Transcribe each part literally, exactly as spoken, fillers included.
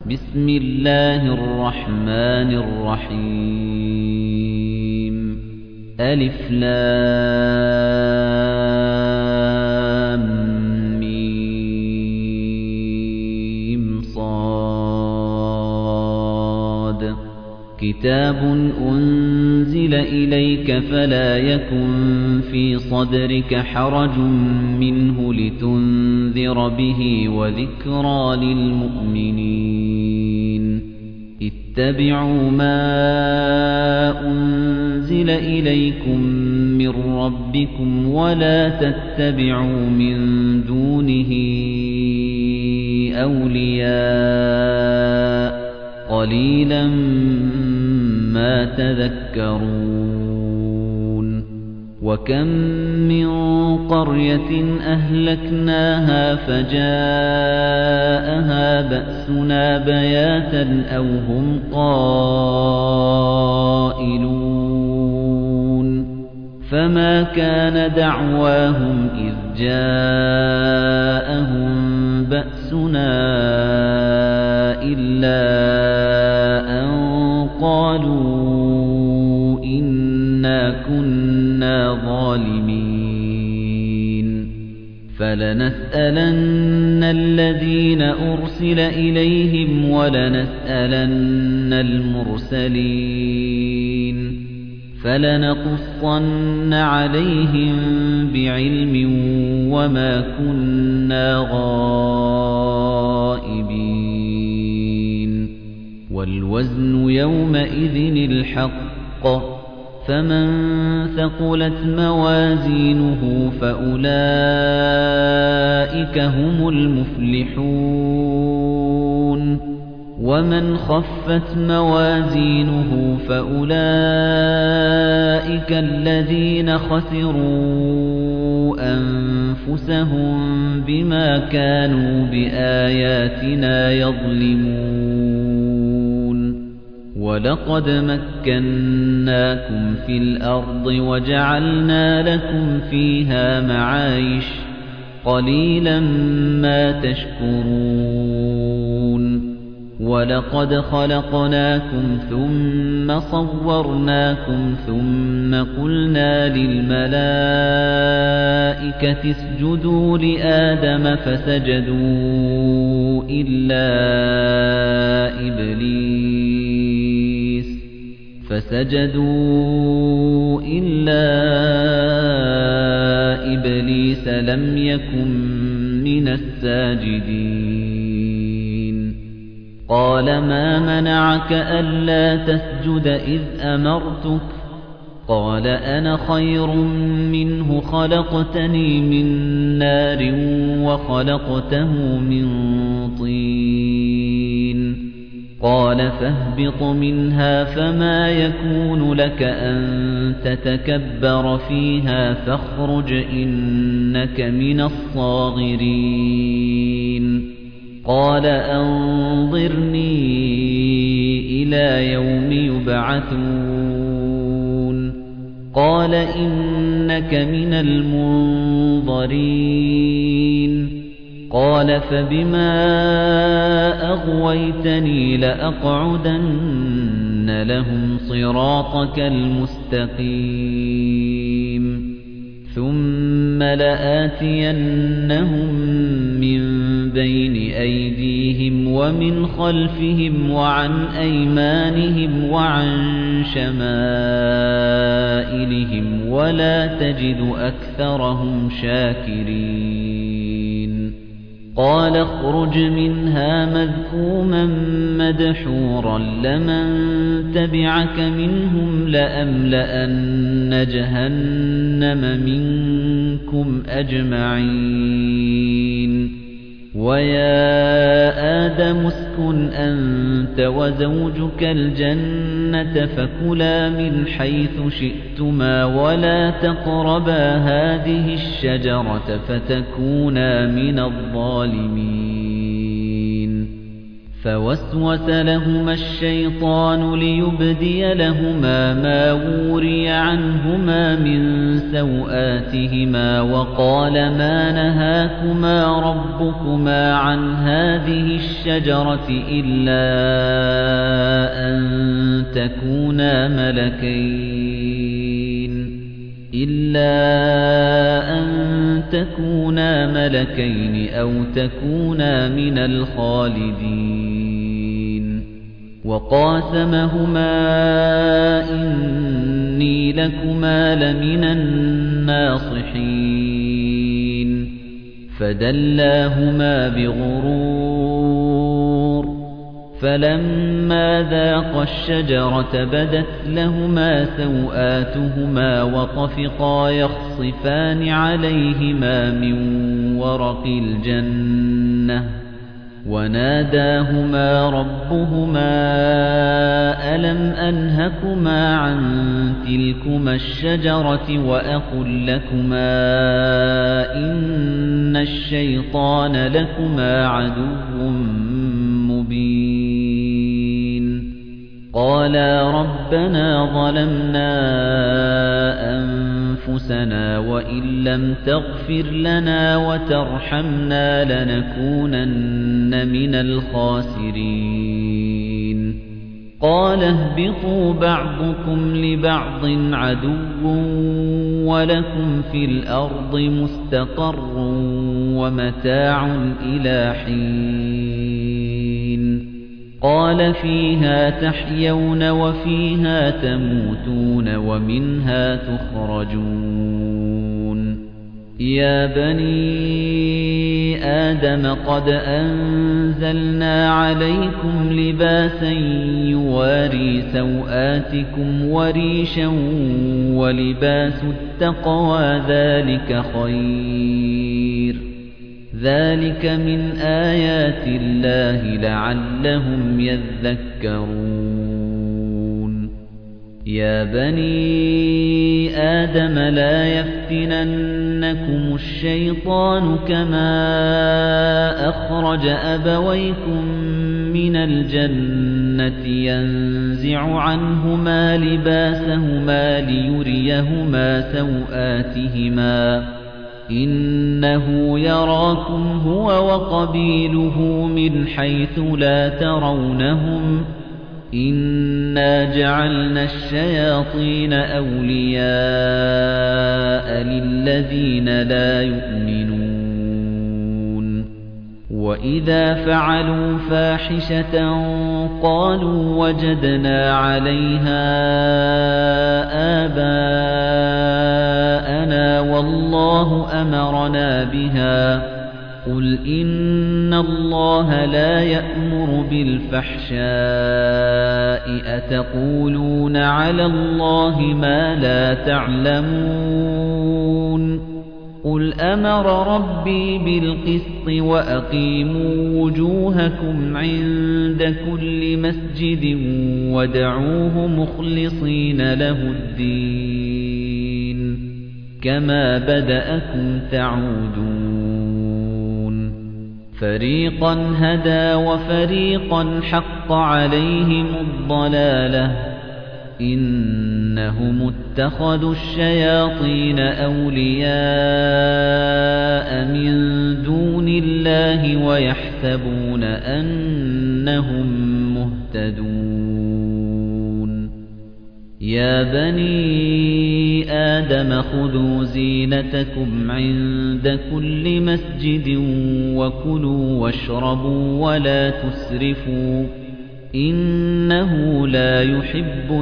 بسم الله الرحمن الرحيم ألف لام ميم صاد كتاب أنزل إليك فلا يكن في صدرك حرج منه لتنذر به وذكرى للمؤمنين اتبعوا ما أنزل إليكم من ربكم ولا تتبعوا من دونه أولياء قليلا ما تذكرون وكم من قرية أهلكناها فجاءها بأسنا بياتا أو هم قائلون فما كان دعواهم إذ جاءهم بأسنا إلا أن قالوا إنا كنا ظالمين فلنسألن الذين أرسل إليهم ولنسألن المرسلين فلنقصن عليهم بعلم وما كنا غائبين والوزن يومئذ الحق فمن ثقلت موازينه فأولئك هم المفلحون ومن خفت موازينه فأولئك الذين خسروا أنفسهم بما كانوا بآياتنا يظلمون ولقد مكناكم في الأرض وجعلنا لكم فيها معايش قليلا ما تشكرون ولقد خلقناكم ثم صورناكم ثم قلنا للملائكة اسجدوا لآدم فسجدوا إلا إبليس فسجدوا إلا إبليس لم يكن من الساجدين قال ما منعك ألا تسجد إذ أمرتك قال أنا خير منه خلقتني من نار وخلقته من طين قال فاهبط منها فما يكون لك أن تتكبر فيها فاخرج إنك من الصاغرين قال أنظرني إلى يوم يبعثون قال إنك من المنظرين قال فبما أغويتني لأقعدن لهم صراطك المستقيم ثم لآتينهم من بين أيديهم ومن خلفهم وعن أيمانهم وعن شمائلهم ولا تجد أكثرهم شاكرين قال اخرج منها مذءوما مدحورا لمن تبعك منهم لأملأن جهنم منكم أجمعين ويا آدم اسكن أنت وزوجك الجنة فكلا من حيث شئتما ولا تقربا هذه الشجرة فتكونا من الظالمين فوسوس لهما الشيطان ليبدي لهما ما وري عنهما من سوآتهما وقال ما نهاكما ربكما عن هذه الشجرة إلا أن تكونا ملكين إلا أن تكونا ملكين أو تكونا من الخالدين وقاسمهما إني لكما لمن الناصحين فدلاهما بغرور فلما ذاقا الشجرة بدت لهما سوآتهما وطفقا يخصفان عليهما من ورق الجنة وناداهما ربهما ألم أنهكما عن تلكما الشجرة وأقل لكما إن الشيطان لكما عدو مبين قالا ربنا ظلمنا أنفسنا وإن لم تغفر لنا وترحمنا لنكونن من الخاسرين قال اهبطوا بعضكم لبعض عدو ولكم في الأرض مستقر ومتاع إلى حين قال فيها تحيون وفيها تموتون ومنها تخرجون يا بني آدم قد أنزلنا عليكم لباسا يواري سوآتكم وريشا ولباس التقوى ذلك خير ذلك من آيات الله لعلهم يذكرون يا بني آدم لا يفتننكم الشيطان كما أخرج أبويكم من الجنة ينزع عنهما لباسهما ليريهما سوآتهما إنه يراكم هو وقبيله من حيث لا ترونهم إنا جعلنا الشياطين أولياء للذين لا يؤمنون وإذا فعلوا فاحشة قالوا وجدنا عليها آباءنا والله أمرنا بها قل إن الله لا يأمر بالفحشاء أتقولون على الله ما لا تعلمون قل أمر ربي بالقسط وأقيموا وجوهكم عند كل مسجد ودعوه مخلصين له الدين كما بدأكم تعودون فريقا هدى وفريقا حق عليهم الضلالة إنهم اتخذوا الشياطين أولياء من دون الله ويحسبون أنهم مهتدون يا بني آدم خذوا زينتكم عند كل مسجد وكلوا واشربوا ولا تسرفوا إنه لا يحب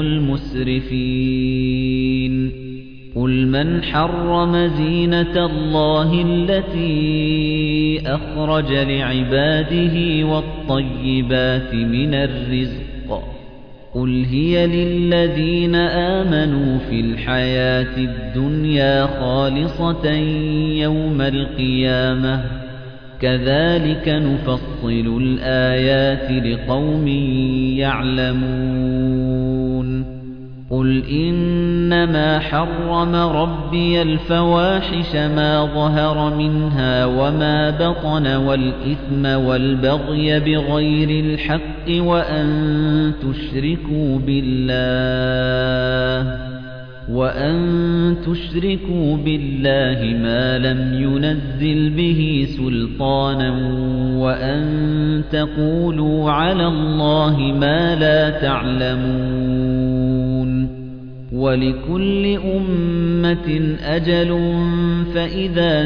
المسرفين قل من حرم زينة الله التي أخرج لعباده والطيبات من الرزق قل هي للذين آمنوا في الحياة الدنيا خالصة يوم القيامة كذلك نفصل الآيات لقوم يعلمون قُلْ إِنَّمَا حَرَّمَ رَبِّيَ الْفَوَاحِشَ مَا ظَهَرَ مِنْهَا وَمَا بَطَنَ وَالْإِثْمَ وَالْبَغْيَ بِغَيْرِ الْحَقِّ وَأَن تُشْرِكُوا بِاللَّهِ وَأَن تُشْرِكُوا بِاللَّهِ مَا لَمْ يُنَزِّلْ بِهِ سُلْطَانًا وَأَن تَقُولُوا عَلَى اللَّهِ مَا لَا تَعْلَمُونَ وَلِكُلِّ أُمَّةٍ أَجَلٌ فَإِذَا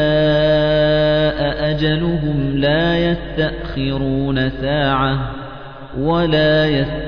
جَاءَ أَجَلُهُمْ لَا يَسْتَأْخِرُونَ سَاعَةً وَلَا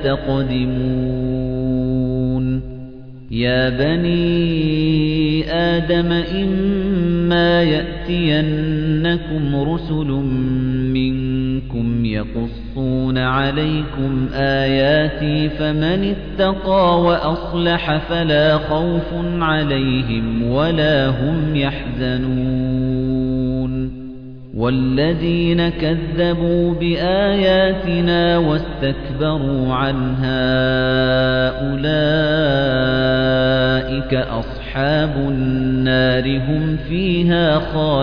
يَسْتَقْدِمُونَ يَا بَنِي آدَمَ إِمَّا يَأْتِيَنَّكُمْ رُسُلٌ مِنْكُمْ يَقُصُّونَ عَلَيْكُمْ آيَاتِي فَمَنِ اتَّقَى وَأَصْلَحَ فَلَا خَوْفٌ عَلَيْهِمْ وَلَا هُمْ يَحْزَنُونَ وَالَّذِينَ كَذَّبُوا بِآيَاتِنَا وَاسْتَكْبَرُوا عَنْهَا أُولَئِكَ أَصْحَابُ النَّارِ هُمْ فِيهَا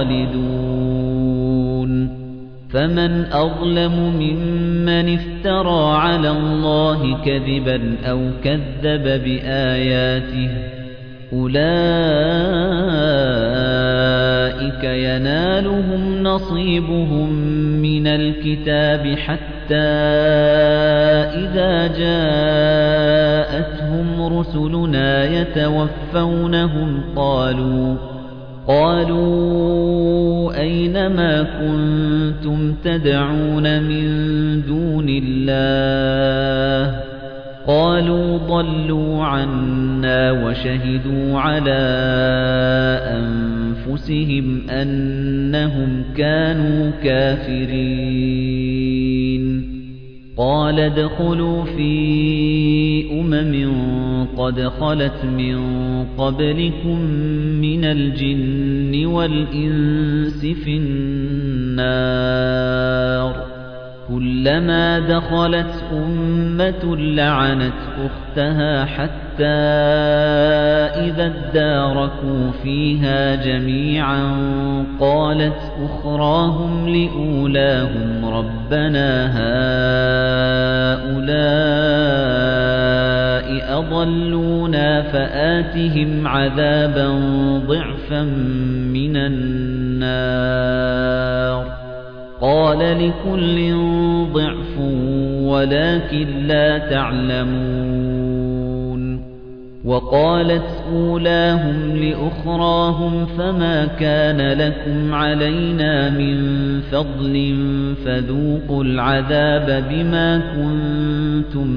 خَالِدُونَ فَمَنْ أَظْلَمُ مِمَّنِ افْتَرَى عَلَى اللَّهِ كَذِبًا أَوْ كَذَّبَ بِآيَاتِهِ أُولَئِكَ يَنَالُهُمْ نَصِيبُهُم مِّنَ الْكِتَابِ حَتَّى إِذَا جَاءَتْهُمْ رُسُلُنَا يَتَوَفَّوْنَهُمْ قَالُوا قَالُوا أَيْنَ مَا كُنتُمْ تَدْعُونَ مِن دُونِ اللَّهِ قَالُوا ضَلُّوا عَنَّا وَشَهِدُوا عَلَى أَنفُسِهِمْ أَنَّهُمْ كَانُوا كَافِرِينَ قَالَ ادْخُلُوا فِي أُمَمٍ قَدْ خَلَتْ مِن قَبْلِكُم مِّنَ الْجِنِّ وَالْإِنسِ فِي النَّارِ كُلَّمَا دَخَلَتْ أُمَّةٌ لَّعَنَتْ أُخْتَهَا حَتَّى إِذَا ادَّارَكُوا فِيهَا جَمِيعًا قَالَتْ أُخْرَاهُمْ لِأُولَاهُمْ رَبَّنَا هَؤُلَاءِ أَضَلُّونَا فَآتِهِمْ عَذَابًا ضِعْفًا مِّنَ النَّارِ قَالَ لِكُلٍّ ضِعْفٌ وَلَكِن لَّا تَعْلَمُونَ وَقَالَتْ أُولَاهُمْ لِأُخْرَاهُمْ فَمَا كَانَ لَكُمْ عَلَيْنَا مِن فَضْلٍ فَذُوقُوا الْعَذَابَ بِمَا كُنتُمْ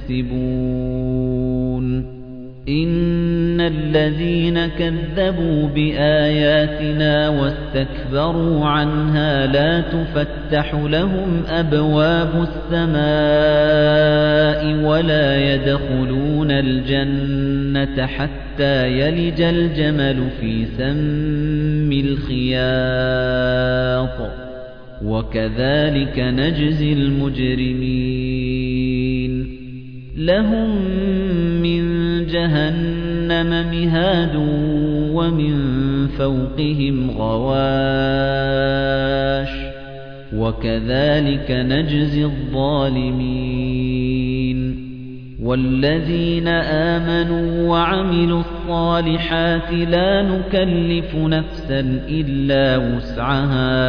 تَكْسِبُونَ إِنَّ الَّذِينَ كَذَّبُوا بِآيَاتِنَا وَاسْتَكْبَرُوا عَنْهَا لَا تُفَتَّحُ لَهُمْ أَبْوَابُ السَّمَاءِ وَلَا يَدْخُلُونَ الْجَنَّةَ حَتَّى يَلِجَ الْجَمَلُ فِي سَمِّ الْخِيَاطِ وَكَذَلِكَ نَجْزِي الْمُجْرِمِينَ لَهُم مِّن جَهَنَّمَ مِهَادٌ وَمِن فَوْقِهِمْ غَوَاشٍ وَكَذَلِكَ نَجْزِي الظَّالِمِينَ وَالَّذِينَ آمَنُوا وَعَمِلُوا الصَّالِحَاتِ لَا نُكَلِّفُ نَفْسًا إِلَّا وُسْعَهَا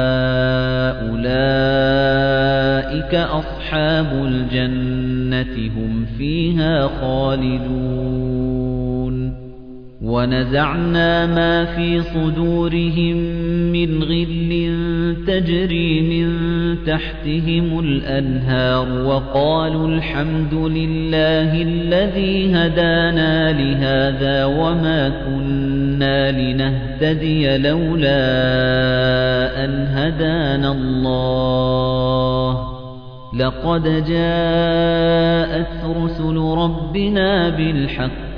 أُولَئِكَ أَصْحَابُ الْجَنَّةِ هُمْ فِيهَا خَالِدُونَ وَنَزَعْنَا مَا فِي صُدُورِهِم مِّنْ غِلٍّ تَجْرِي مِن تَحْتِهِمُ الْأَنْهَارُ وَقَالُوا الْحَمْدُ لِلَّهِ الَّذِي هَدَانَا لِهَذَا وَمَا كُنَّا لِنَهْتَدِيَ لَوْلَا أَنْ هَدَانَا اللَّهُ لَقَدْ جَاءَتْ رُسُلُ رَبِّنَا بِالْحَقِّ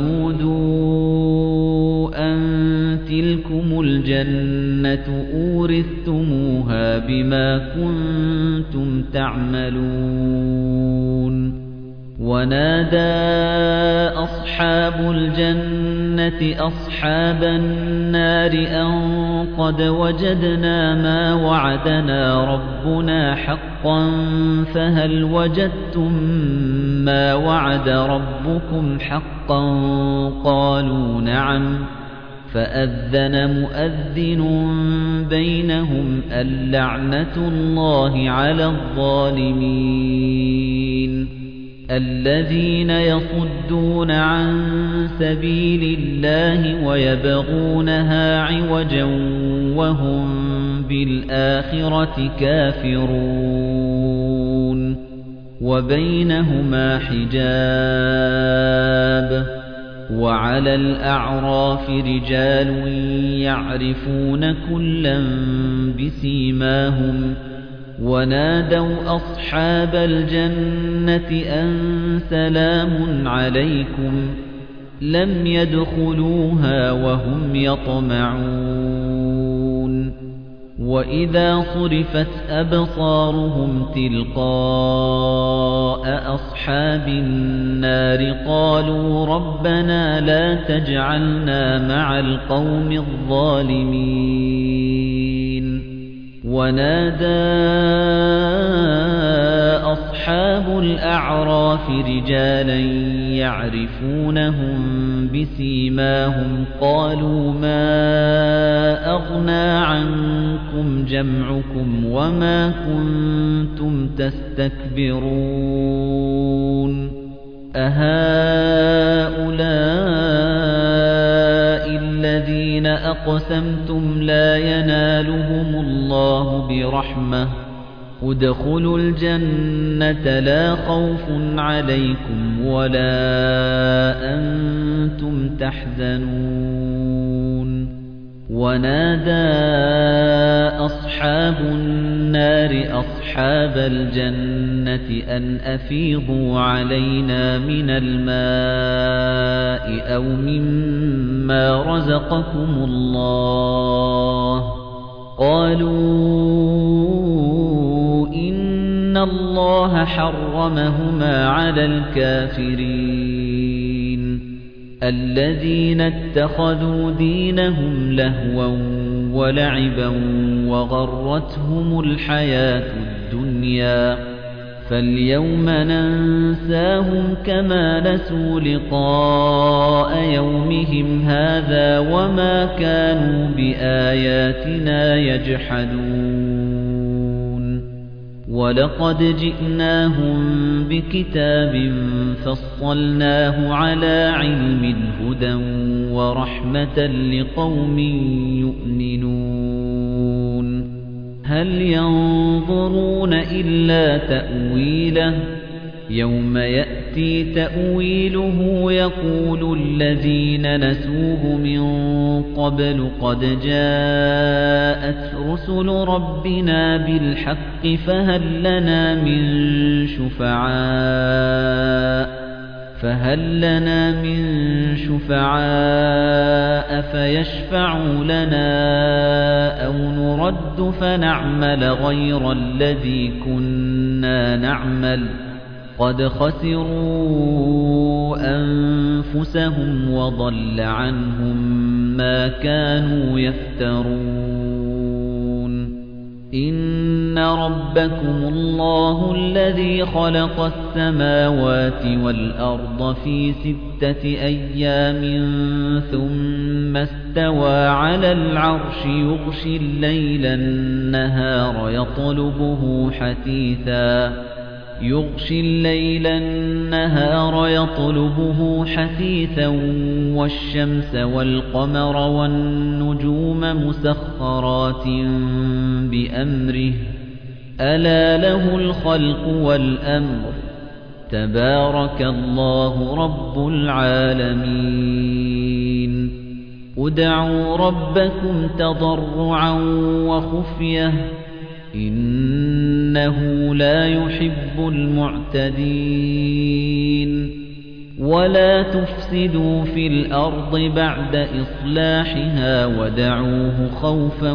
وَنُودُوا أَن تِلْكُمُ الْجَنَّةُ أُورِثْتُمُوهَا بِمَا كُنتُمْ تَعْمَلُونَ ونادى أصحاب الجنة أصحاب النار أن قد وجدنا ما وعدنا ربنا حقا فهل وجدتم ما وعد ربكم حقا قالوا نعم فأذن مؤذن بينهم اللعنة الله على الظالمين الذين يصدون عن سبيل الله ويبغونها عوجا وهم بالآخرة كافرون وبينهما حجاب وعلى الأعراف رجال يعرفون كلا بسيماهم ونادوا أصحاب الجنة أن سلام عليكم لم يدخلوها وهم يطمعون وإذا صرفت أبصارهم تلقاء أصحاب النار قالوا ربنا لا تجعلنا مع القوم الظالمين ونادى أصحاب الأعراف رجالا يعرفونهم بسيماهم قالوا ما أغنى عنكم جمعكم وما كنتم تستكبرون أهؤلاء الذين أقسمتم لا ينالهم الله برحمة ادخلوا الجنة لا خوف عليكم ولا أنتم تحزنون ونادى أصحاب النار أصحاب الجنة أن أفيضوا علينا من الماء أو مما رزقكم الله قالوا إن الله حرمهما على الكافرين الذين اتخذوا دينهم لهوا ولعبا وغرتهم الحياة الدنيا فاليوم ننساهم كما نسوا لقاء يومهم هذا وما كانوا بآياتنا يجحدون ولقد جئناهم بكتاب فصلناه على علم هدى ورحمة لقوم يؤمنون هل ينظرون إلا تأويله يوم يأتي تأويله يقول الذين نسوه من قبل قد جاءت رسل ربنا بالحق فهل لنا من شفعاء فهل لنا من شفعاء فيشفعوا لنا أو نرد فنعمل غير الذي كنا نعمل قد خسروا أنفسهم وضل عنهم ما كانوا يفترون إن ربكم الله الذي خلق السماوات والأرض في ستة أيام ثم استوى على العرش يغشي الليل النهار يطلبه حثيثا يغشي الليل النهار يطلبه حثيثا والشمس والقمر والنجوم مسخرات بأمره ألا له الخلق والأمر تبارك الله رب العالمين ادعوا ربكم تضرعا وخفية إنه لا يحب المعتدين ولا تفسدوا في الأرض بعد إصلاحها ودعوه خوفا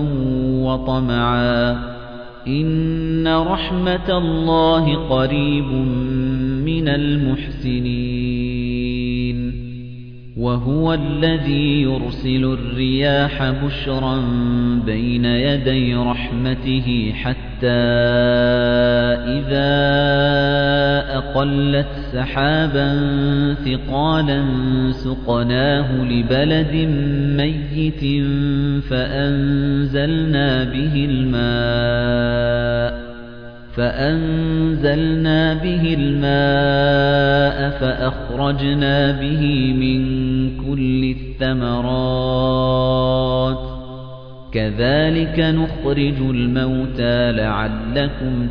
وطمعا إن رحمة الله قريب مِنَ الْمُحْسِنِينَ وَهُوَ الَّذِي يُرْسِلُ الرِّيَاحَ بُشْرًا بَيْنَ يَدَيْ رَحْمَتِهِ حَتَّى إِذَا أَقَلَّتْ سَحَابًا ثِقَالًا سُقْنَاهُ لِبَلَدٍ مَّيِّتٍ فَأَنزَلْنَا بِهِ الْمَاءَ فَأَنزَلْنَا بِهِ الْمَاءَ فَأَخْرَجْنَا بِهِ مِن كُلِّ الثَّمَرَاتِ كَذَلِكَ نُخْرِجُ الْمَوْتَى لَعَلَّكُمْ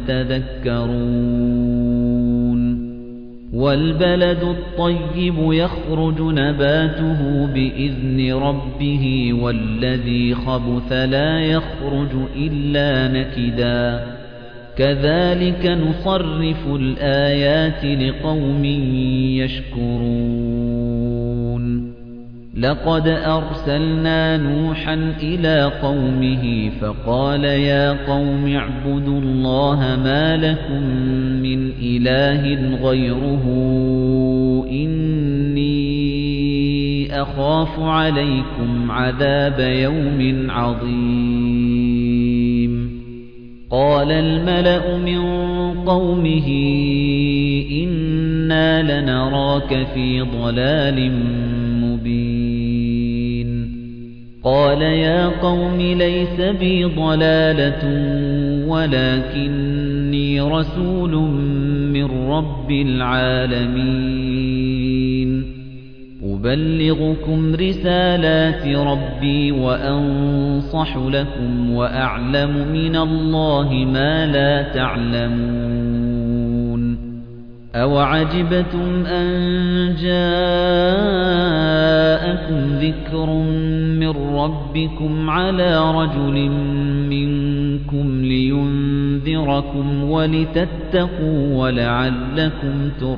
تَذَكَّرُونَ وَالْبَلَدُ الطَّيِّبُ يَخْرُجُ نَبَاتُهُ بِإِذْنِ رَبِّهِ وَالَّذِي خَبُثَ لَا يَخْرُجُ إِلَّا نَكِدًا كَذَلِكَ نُصَرِّفُ الْآيَاتِ لِقَوْمٍ يَشْكُرُونَ لَقَدْ أَرْسَلْنَا نُوحًا إِلَى قَوْمِهِ فَقَالَ يَا قَوْمِ اعْبُدُوا اللَّهَ مَا لَكُمْ مِنْ إِلَٰهٍ غَيْرُهُ إِنِّي أَخَافُ عَلَيْكُمْ عَذَابَ يَوْمٍ عَظِيمٍ قَالَ الْمَلَأُ مِنْ قَوْمِهِ إِنَّا لَنَرَاكَ فِي ضَلَالٍ مُبِينٍ قَالَ يَا قَوْمِ لَيْسَ بِي ضَلَالَةٌ وَلَكِنِّي رَسُولٌ مِّن رَّبِّ الْعَالَمِينَ أُبَلِّغُكُمْ رِسَالَاتِ رَبِّي وَأَنصَحُ لَكُمْ وَأَعْلَمُ مِنَ اللَّهِ مَا لَا تَعْلَمُونَ أَوَعَجِبْتُمْ أَن جَاءَكُمْ ذِكْرٌ مِّن رَّبِّكُمْ عَلَىٰ رَجُلٍ مِّنكُمْ لِيُنذِرَكُمْ وَلِتَتَّقُوا وَلَعَلَّكُمْ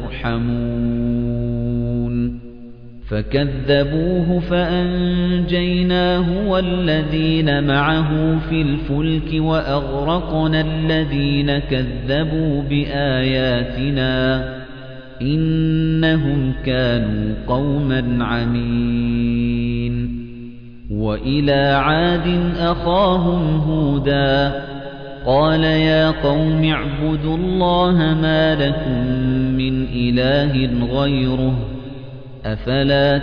تُرْحَمُونَ فَكَذَّبُوهُ فَأَنجَيْنَاهُ وَالَّذِينَ مَعَهُ فِي الْفُلْكِ وَأَغْرَقْنَا الَّذِينَ كَذَّبُوا بِآيَاتِنَا إِنَّهُمْ كَانُوا قَوْمًا عَمِينَ وَإِلَى عَادٍ أَخَاهُمْ هُودًا قَالَ يَا قَوْمِ اعْبُدُوا اللَّهَ مَا لَكُمْ مِنْ إِلَٰهٍ غَيْرُهُ أَفَلَا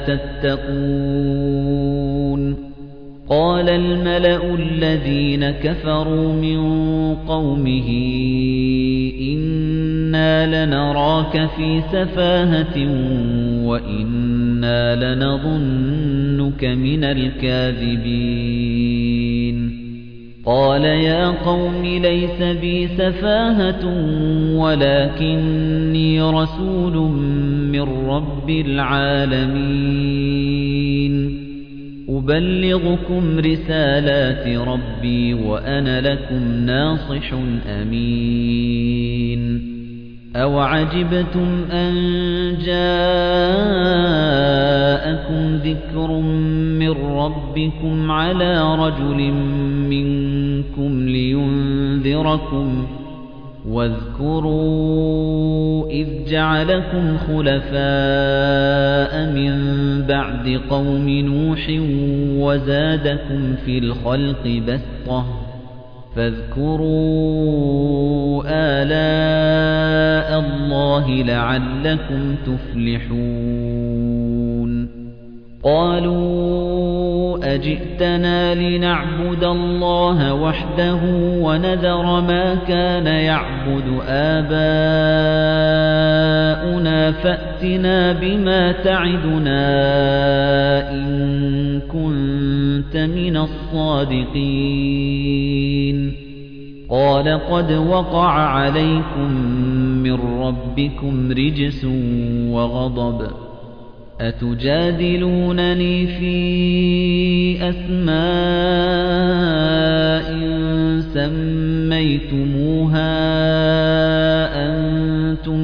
تَتَّقُونَ قَالَ الْمَلَأُ الَّذِينَ كَفَرُوا مِنْ قَوْمِهِ إِنَّا لَنَرَاكَ فِي سَفَاهَةٍ وَإِنَّا لَنَظُنُّكَ مِنَ الْكَاذِبِينَ قَالَ يَا قَوْمِ لَيْسَ بِي سَفَاهَةٌ وَلَكِنِّي رَسُولٌ مِّن رَّبِّ الْعَالَمِينَ أُبَلِّغُكُمْ رِسَالَاتِ رَبِّي وَأَنَا لَكُمْ نَاصِحٌ أَمِينٌ أَوَعَجِبْتُمْ أَن جَاءَكُمْ ذِكْرٌ مِّن رَّبِّكُمْ عَلَىٰ رَجُلٍ مِّنكُمْ لِيُنذِرَكُمْ وَاذْكُرُوا إِذْ جَعَلَكُمْ خُلَفَاءَ مِن بَعْدِ قَوْمِ نُوحٍ وَزَادَكُمْ فِي الْخَلْقِ بَسْطَةً فَاذْكُرُوا آلَاءَ اللَّهِ لَعَلَّكُمْ تُفْلِحُونَ قَالُوا أَجِئْتَنَا لِنَعْبُدَ اللَّهَ وَحْدَهُ وَنَذَرَ مَا كَانَ يَعْبُدُ آبَاؤُنَا فَأْتِنَا بِمَا تَعِدُنَا إِن كُنتَ مِنَ الصَّادِقِينَ قَالَ قَدْ وَقَعَ عَلَيْكُمْ مِنْ رَبِّكُمْ رِجْسٌ وَغَضَبٌ أَتُجَادِلُونَنِي فِي أَسْمَاءٍ سَمَّيْتُمُوهَا أَنْتُمْ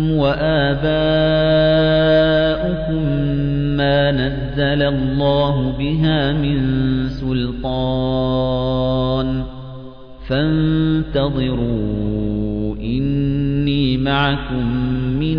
وَآبَاؤُكُمْ مَا نَزَّلَ اللَّهُ بِهَا مِنْ سُلْطَانٍ فَانتَظِرُوا إِنِّي إِنِّي مَعَكُمْ مِنَ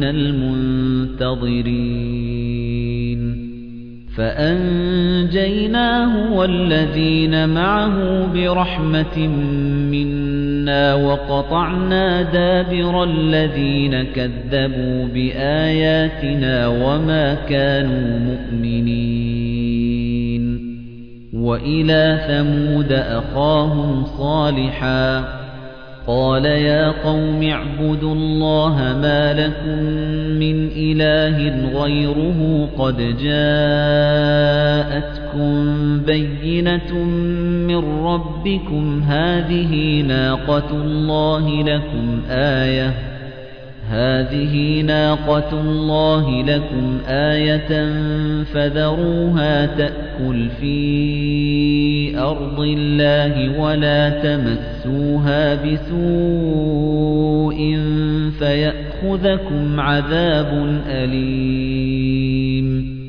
الْمُنتَظِرِينَ فَأَنجَيْنَاهُ وَالَّذِينَ مَعَهُ بِرَحْمَةٍ مِنَّا وَقَطَعْنَا دَابِرَ الَّذِينَ كَذَّبُوا بِآيَاتِنَا وَمَا كَانُوا مُؤْمِنِينَ وَإِلَى ثَمُودَ أَخَاهُمْ صَالِحًا قَالَ يَا قَوْمِ اعْبُدُوا اللَّهَ مَا لَكُمْ مِنْ إِلَٰهٍ غَيْرُهُ قَدْ جَاءَتْكُمْ بَيِّنَةٌ مِّن رَّبِّكُمْ هَٰذِهِ نَاقَةُ اللَّهِ لَكُمْ آيَةً هَٰذِهِ نَاقَةُ اللَّهِ لَكُمْ آيَةً فَذَرُوهَا تَأْكُلْ فِي أَرْضِ اللَّهِ وَلَا تَمَسُّوهَا بِسُوءٍ فَيَأْخُذَكُمْ عَذَابٌ أَلِيمٌ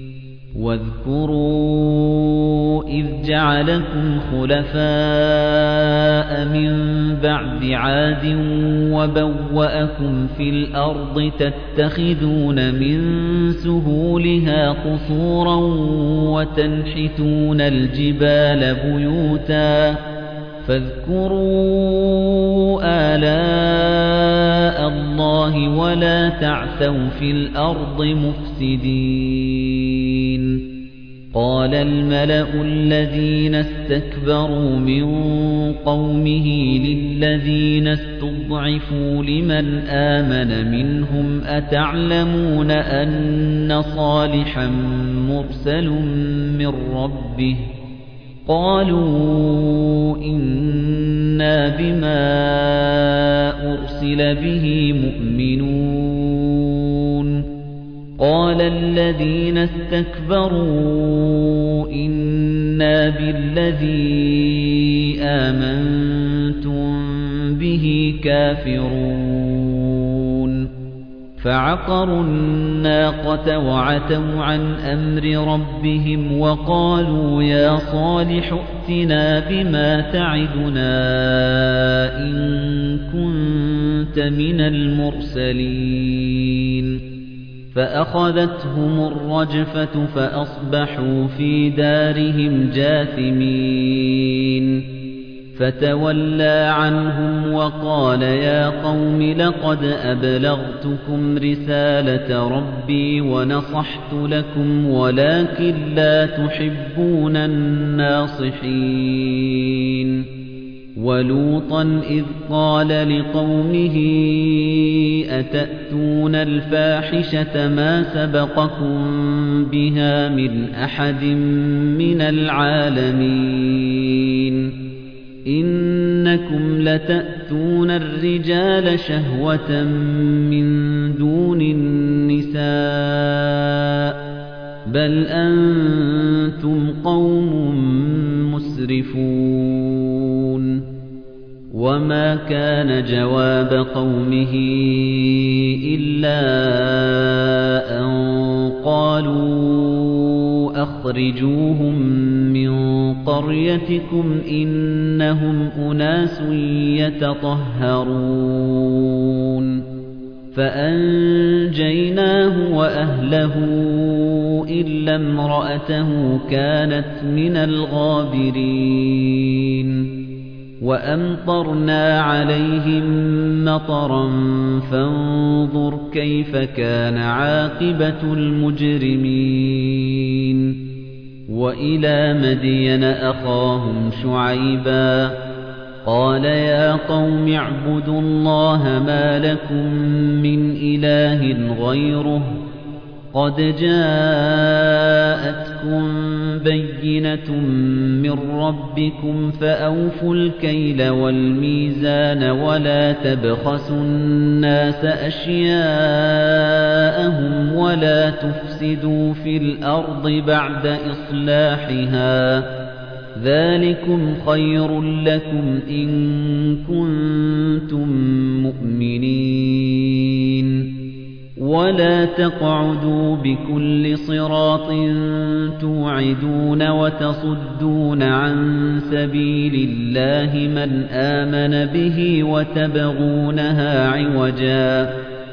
وَاذْكُرُوا إِذْ جَعَلَكُمْ خُلَفَاءَ مِن بَعْدِ عَادٍ وَبَوَّأَكُمْ فِي الْأَرْضِ تَتَّخِذُونَ مِن سُهُولِهَا قُصُورًا وَتَنْحِتُونَ الْجِبَالَ بُيُوتًا فَاذْكُرُوا آلَاءَ اللَّهِ وَلَا تَعْثَوْا فِي الْأَرْضِ مُفْسِدِينَ قَالَ الْمَلَأُ الَّذِينَ اسْتَكْبَرُوا مِن قَوْمِهِ لِلَّذِينَ اسْتُضْعِفُوا لِمَنْ آمَنَ مِنْهُمْ أَتَعْلَمُونَ أَنَّ صَالِحًا مُرْسَلٌ مِّن رَّبِّهِ قَالُوا إِنَّا بِمَا أُرْسِلَ بِهِ مُؤْمِنُونَ قَالَ الَّذِينَ اسْتَكْبَرُوا إِنَّا بِالَّذِي آمَنتُم بِهِ كَافِرُونَ فَعَقَرُوا النَّاقَةَ وَعَتَوْا عَنْ أَمْرِ رَبِّهِمْ وَقَالُوا يَا صَالِحُ ائْتِنَا بِمَا تَعِدُنَا إِن كُنتَ مِنَ الْمُرْسَلِينَ فَأَخَذَتْهُمُ الرَّجْفَةُ فَأَصْبَحُوا فِي دَارِهِمْ جَاثِمِينَ فَتَوَلَّى عَنْهُمْ وَقَالَ يَا قَوْمِ لَقَدْ أَبْلَغْتُكُمْ رِسَالَةَ رَبِّي وَنَصَحْتُ لَكُمْ وَلَكِن لَّا تُحِبُّونَ النَّاصِحِينَ وَلُوطًا إِذْ قَالَ لِقَوْمِهِ أَتَأْتُونَ الْفَاحِشَةَ مَا سَبَقَكُم بِهَا مِنْ أَحَدٍ مِّنَ الْعَالَمِينَ إِنَّكُمْ لَتَأْتُونَ الرِّجَالَ شَهْوَةً مِّن دُونِ النِّسَاءِ بَلْ أَنتُمْ قَوْمٌ مُسْرِفُونَ وَمَا كَانَ جَوَابَ قَوْمِهِ إِلَّا أَن قَالُوا أَخْرِجُوهُم مِّن قَرْيَتِكُمْ إِنَّهُمْ أُنَاسٌ يَتَطَهَّرُونَ فَأَنجَيْنَاهُ وَأَهْلَهُ إِلَّا امْرَأَتَهُ كَانَتْ مِنَ الْغَابِرِينَ وَأَمْطَرْنَا عَلَيْهِم مَّطَرًا فَانظُرْ كَيْفَ كَانَ عَاقِبَةُ الْمُجْرِمِينَ وَإِلَى مَدْيَنَ أَخَاهُمْ شُعَيْبًا قَالَ يَا قَوْمِ اعْبُدُوا اللَّهَ مَا لَكُمْ مِنْ إِلَٰهٍ غَيْرُهُ قَدْ جَاءَتْكُمْ بَيِّنَةٌ مِّن رَّبِّكُمْ فَأَوْفُوا الْكَيْلَ وَالْمِيزَانَ وَلَا تَبْخَسُوا النَّاسَ أَشْيَاءَهُمْ وَلَا تُفْسِدُوا فِي الْأَرْضِ بَعْدَ إِصْلَاحِهَا ذَلِكُمْ خَيْرٌ لَّكُمْ إِن كُنتُم مُّؤْمِنِينَ ولا تقعدوا بكل صراط توعدون وتصدون عن سبيل الله من آمن به وتبغونها عوجا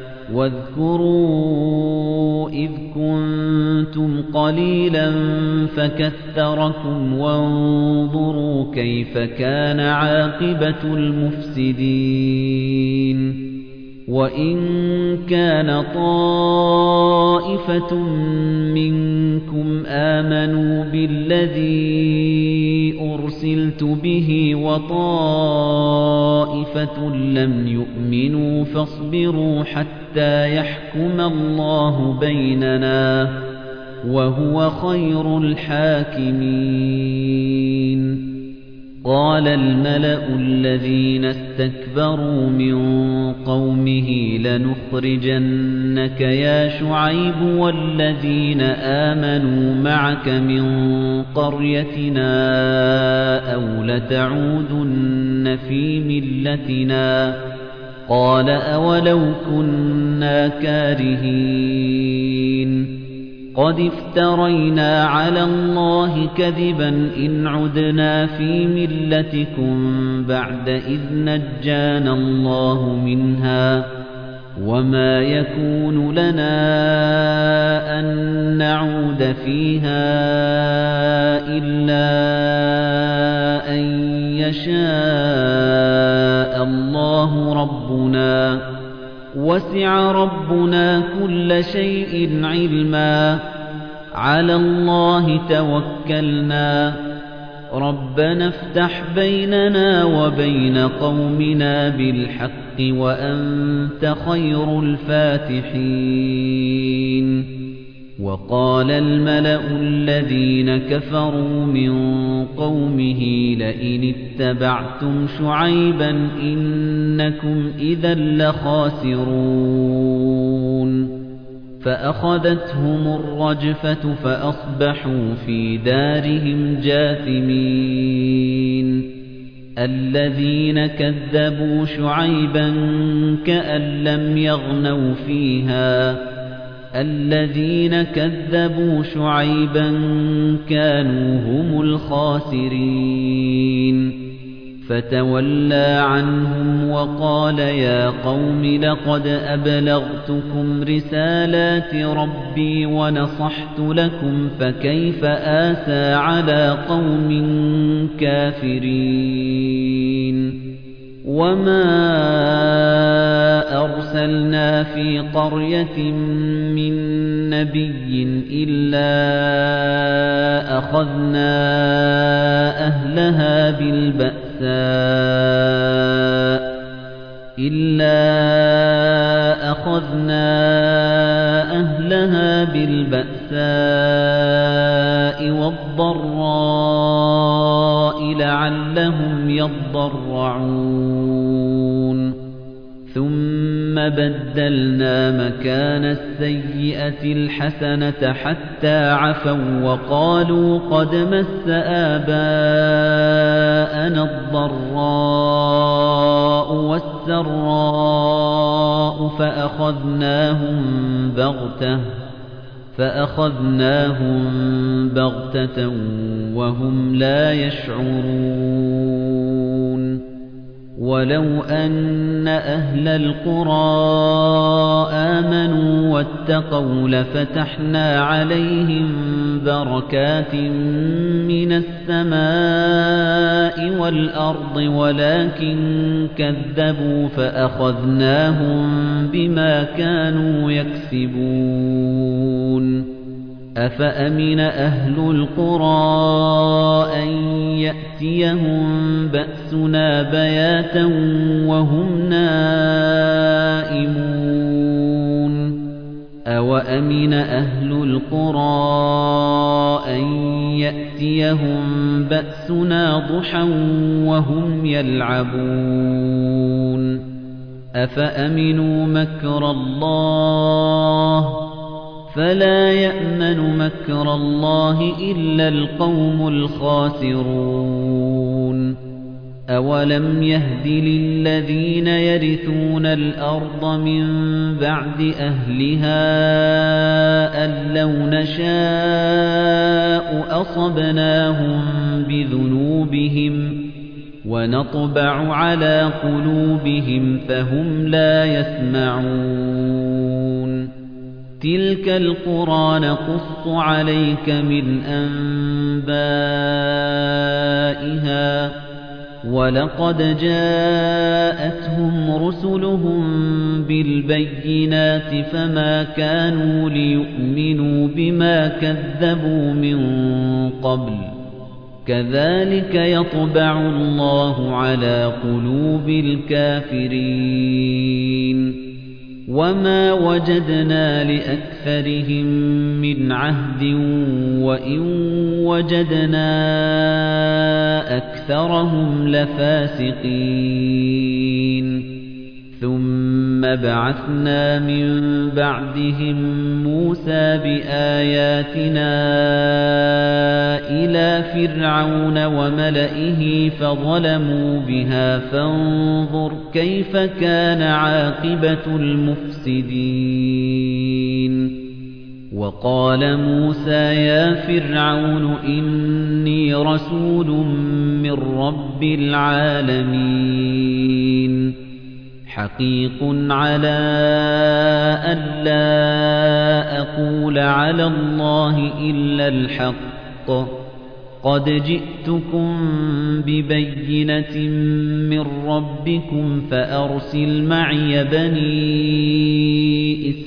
واذكروا إذ كنتم قليلا فكثركم وانظروا كيف كان عاقبة المفسدين وإن كان طائفة منكم آمنوا بالذي أرسلت به وطائفة لم يؤمنوا فاصبروا حتى يحكم الله بيننا وهو خير الحاكمين قال الملأ الذين استكبروا من قومه لنخرجنك يا شعيب والذين آمنوا معك من قريتنا أو لتعودن في ملتنا قال أولو كنا كارهين قد افترينا على الله كذبا إن عدنا في ملتكم بعد إذ نجانا الله منها وما يكون لنا أن نعود فيها إلا أن يشاء الله ربنا وسع ربنا كل شيء علما على الله توكلنا ربنا افتح بيننا وبين قومنا بالحق وأنت خير الفاتحين وقال الملأ الذين كفروا من قومه لئن اتبعتم شعيبا إنكم إذا لخاسرون فأخذتهم الرجفة فأصبحوا في دارهم جاثمين الذين كذبوا شعيبا كأن لم يغنوا فيها الذين كذبوا شعيبا كانوا هم الخاسرين فتولى عنهم وقال يا قوم لقد أبلغتكم رسالات ربي ونصحت لكم فكيف آسى على قوم كافرين وما أرسلنا في قرية من نبي إلا أخذنا أهلها بالبأساء إلا أخذنا أهلها بالبأساء والضراء لعلهم يضرعون ثم بدلنا مكان السيئة الحسنة حتى عفوا وقالوا قد مس آباءنا الضراء والسراء فأخذناهم بغتة فأخذناهم بغتة وهم لا يشعرون ولو أن أهل القرى آمنوا واتقوا لفتحنا عليهم بركات من السماء والأرض ولكن كذبوا فأخذناهم بما كانوا يكسبون أفأمن أهل القرى أن يأتيهم بأسنا بياتا وهم نائمون أوأمن أهل القرى أن يأتيهم بأسنا ضحى وهم يلعبون أفأمنوا مكر الله فلا يأمن مكر الله إلا القوم الخاسرون أَوَلَمْ يَهْدِ لِلَّذِينَ يَرِثُونَ الْأَرْضَ مِن بَعْدِ أَهْلِهَا أَن لَّوْ نَشَاءُ أَصَبْنَاهُم بِذُنُوبِهِمْ وَنَطْبَعُ عَلَىٰ قُلُوبِهِمْ فَهُمْ لَا يَسْمَعُونَ تِلْكَ الْقُرَى نَقُصُّ عَلَيْكَ مِنْ أَنبَائِهَا وَلَقَدْ جَاءَتْهُمْ رُسُلُهُم بِالْبَيِّنَاتِ فَمَا كَانُوا لِيُؤْمِنُوا بِمَا كَذَّبُوا مِن قَبْلُ كَذَلِكَ يَطْبَعُ اللَّهُ عَلَى قُلُوبِ الْكَافِرِينَ وَمَا وَجَدْنَا لِأَكْثَرِهِم مِّنْ عَهْدٍ وَإِن وَجَدْنَا أَكْثَرَهُمْ لَفَاسِقِينَ ثُمَّ بَعَثْنَا مِن بَعْدِهِم مُوسَىٰ بِآيَاتِنَا إِلَىٰ فِرْعَوْنَ وَمَلَئِهِ فَظَلَمُوا بِهَا فَانظُرْ كَيْفَ كَانَ عَاقِبَةُ الْمُفْسِدِينَ وَقَالَ مُوسَىٰ يَا فِرْعَوْنُ إِنِّي رَسُولٌ مِّن رَّبِّ الْعَالَمِينَ حَقِيقٌ عَلَىٰ أَلَّا أَقُولَ عَلَى اللَّهِ إِلَّا الْحَقَّ قَدْ جِئْتُكُم بِبَيِّنَةٍ مِّن رَّبِّكُمْ فَأَرْسِلْ مَعِيَ بَنِي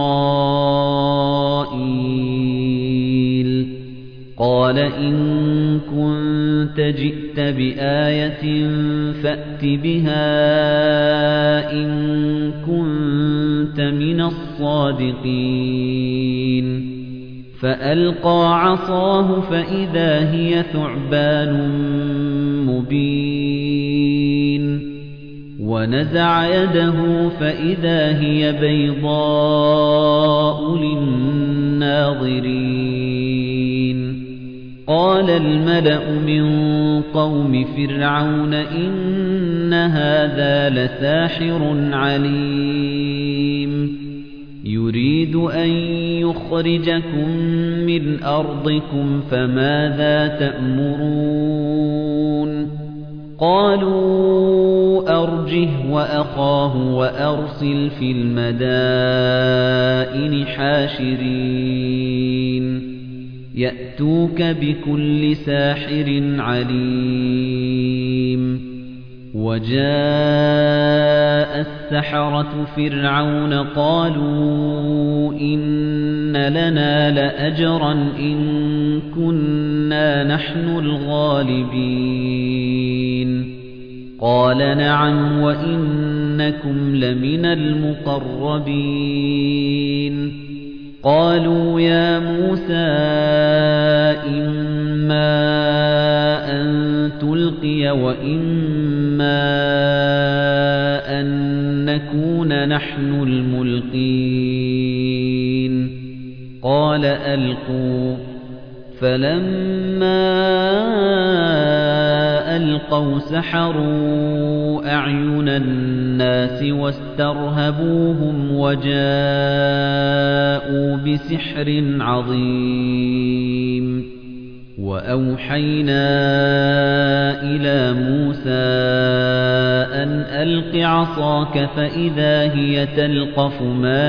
إِسْرَائِيلَ قَالَ إِن كُنتَ جِئْتَ بِآيَةٍ فَأْتِ بِهَا إِن كُنتَ مِنَ الصَّادِقِينَ فَأَلْقَىٰ عَصَاهُ فَإِذَا هِيَ ثُعْبَانٌ مُّبِينٌ وَنَزَعَ يَدَهُ فَإِذَا هِيَ بَيْضَاءُ لِلنَّاظِرِينَ قَالَ الْمَلَأُ مِن قَوْمِ فِرْعَوْنَ إِنَّ هَٰذَا لَسَاحِرٌ عَلِيمٌ يُرِيدُ أَن يُخْرِجَكُم مِّنْ أَرْضِكُمْ فَمَاذَا تَأْمُرُونَ قَالُوا أَرْجِهْ وَأَخَاهُ وَأَرْسِلْ فِي الْمَدَائِنِ حَاشِرِينَ يَأْتُوكَ بِكُلِّ سَاحِرٍ عَلِيمٍ وَجَاءَ السَّحَرَةُ فِرْعَوْنَ قَالُوا إِنَّ لَنَا لَأَجْرًا إِن كُنَّا نَحْنُ الْغَالِبِينَ قَالَ نَعَمْ وَإِنَّكُمْ لَمِنَ الْمُقَرَّبِينَ قَالُوا يَا مُوسَىٰ إِمَّا أَن تُلْقِيَ وَإِمَّا أَن نَّكُونَ نَحْنُ الْمُلْقِينَ قَالَ أَلْقُوا فَلَمَّا أَلْقَوْا سَحَرُوا أَعْيُنَ النَّاسِ وَاسْتَرْهَبُوهُمْ وَجَاءُوا بِسِحْرٍ عَظِيمٍ وَأَوْحَيْنَا إِلَى مُوسَىٰ أَنْ أَلْقِ عَصَاكَ فَإِذَا هِيَ تَلْقَفُ مَا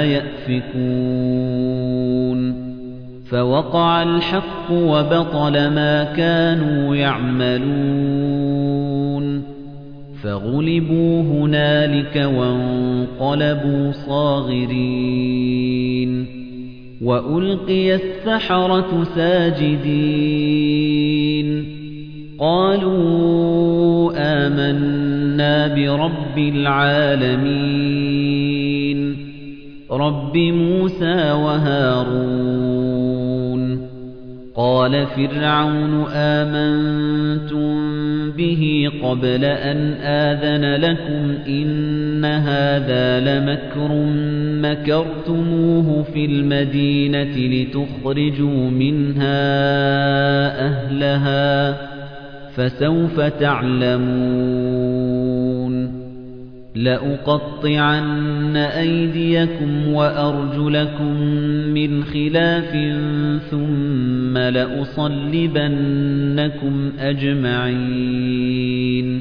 يَأْفِكُونَ فَوَقَعَ الْحَقُّ وَبَطَلَ مَا كَانُوا يَعْمَلُونَ فَغُلِبُوا هُنَالِكَ وَانقَلَبُوا صَاغِرِينَ وَأُلْقِيَ السَّحَرَةُ سَاجِدِينَ قَالُوا آمَنَّا بِرَبِّ الْعَالَمِينَ رَبِّ مُوسَىٰ وَهَارُونَ قَالَ فِرْعَوْنُ آمَنتُم بِهِ قَبْلَ أَنْ آذَنَ لَكُمْ إِنَّ هَٰذَا لَمَكْرٌ مَّكَرْتُمُوهُ فِي الْمَدِينَةِ لِتُخْرِجُوا مِنْهَا أَهْلَهَا فسوف تعلمون لأقطعن أيديكم وأرجلكم من خلاف ثم لأصلبنكم أجمعين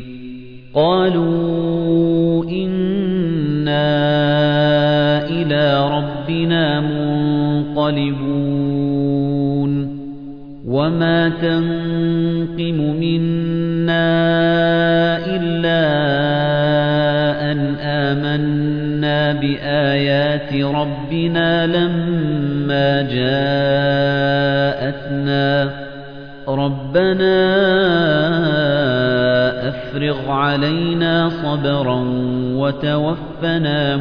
قالوا إنا إلى ربنا منقلبون وما تنقم منا إلا أن آمنا بآيات ربنا لما جاءتنا ربنا أفرغ علينا صبرا وتوفنا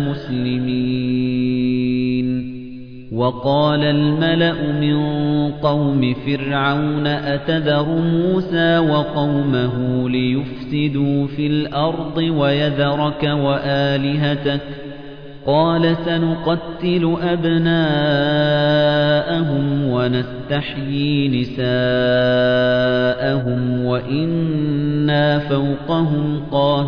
مسلمين وقال الملأ من قوم فرعون أتذر موسى وقومه ليفسدوا في الأرض ويذرك وآلهتك قال سنقتل أبناءهم ونستحيي نساءهم وإنا فوقهم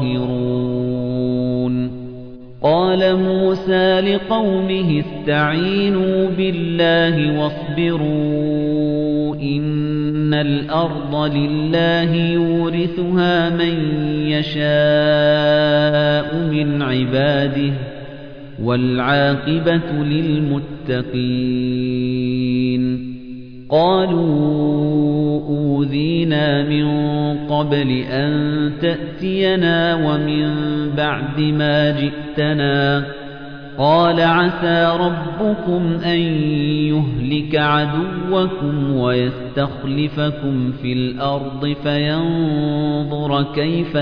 قاهرون قال موسى لقومه استعينوا بالله واصبروا إن الأرض لله يورثها من يشاء من عباده والعاقبة للمتقين قالوا أوذينا من قبل أن تأتينا ومن بعد ما جئتنا قال عسى ربكم أن يهلك عدوكم ويستخلفكم في الأرض فينظر كيف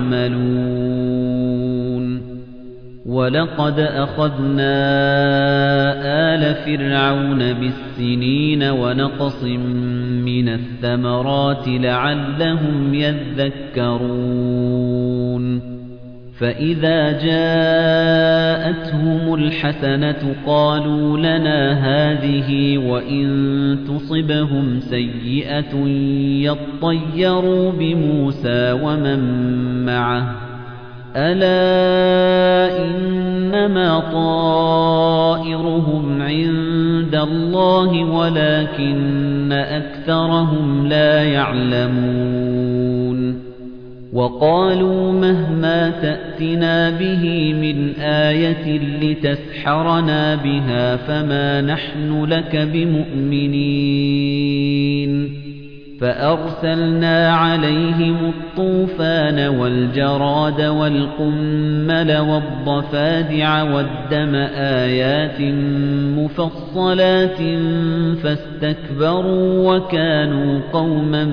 تعملون وَلَقَدْ أَخَذْنَا آلَ فِرْعَوْنَ بِالسِّنِينَ وَنَقْصٍ مِنَ الثَّمَرَاتِ لَعَلَّهُمْ يَذَّكَّرُونَ فَإِذَا جَاءَتْهُمُ الْحَسَنَةُ قَالُوا لَنَا هَذِهِ وَإِن تُصِبْهُمْ سَيِّئَةٌ يَطَّيَّرُوا بِمُوسَى وَمَن مَّعَهُ أَلَا إِنَّمَا طَائِرُهُمْ عِندَ اللَّهِ وَلَكِنَّ أَكْثَرَهُمْ لَا يَعْلَمُونَ وَقَالُوا مَهْمَا تَأْتِنَا بِهِ مِنْ آيَةٍ لِتَسْحَرَنَا بِهَا فَمَا نَحْنُ لَكَ بِمُؤْمِنِينَ فَأَرْسَلْنَا عَلَيْهِمُ الطُّوفَانَ وَالْجَرَادَ وَالْقُمَّلَ وَالضَّفَادِعَ وَالدَّمَ آيَاتٍ مُفَصَّلَاتٍ فَاسْتَكْبَرُوا وَكَانُوا قَوْمًا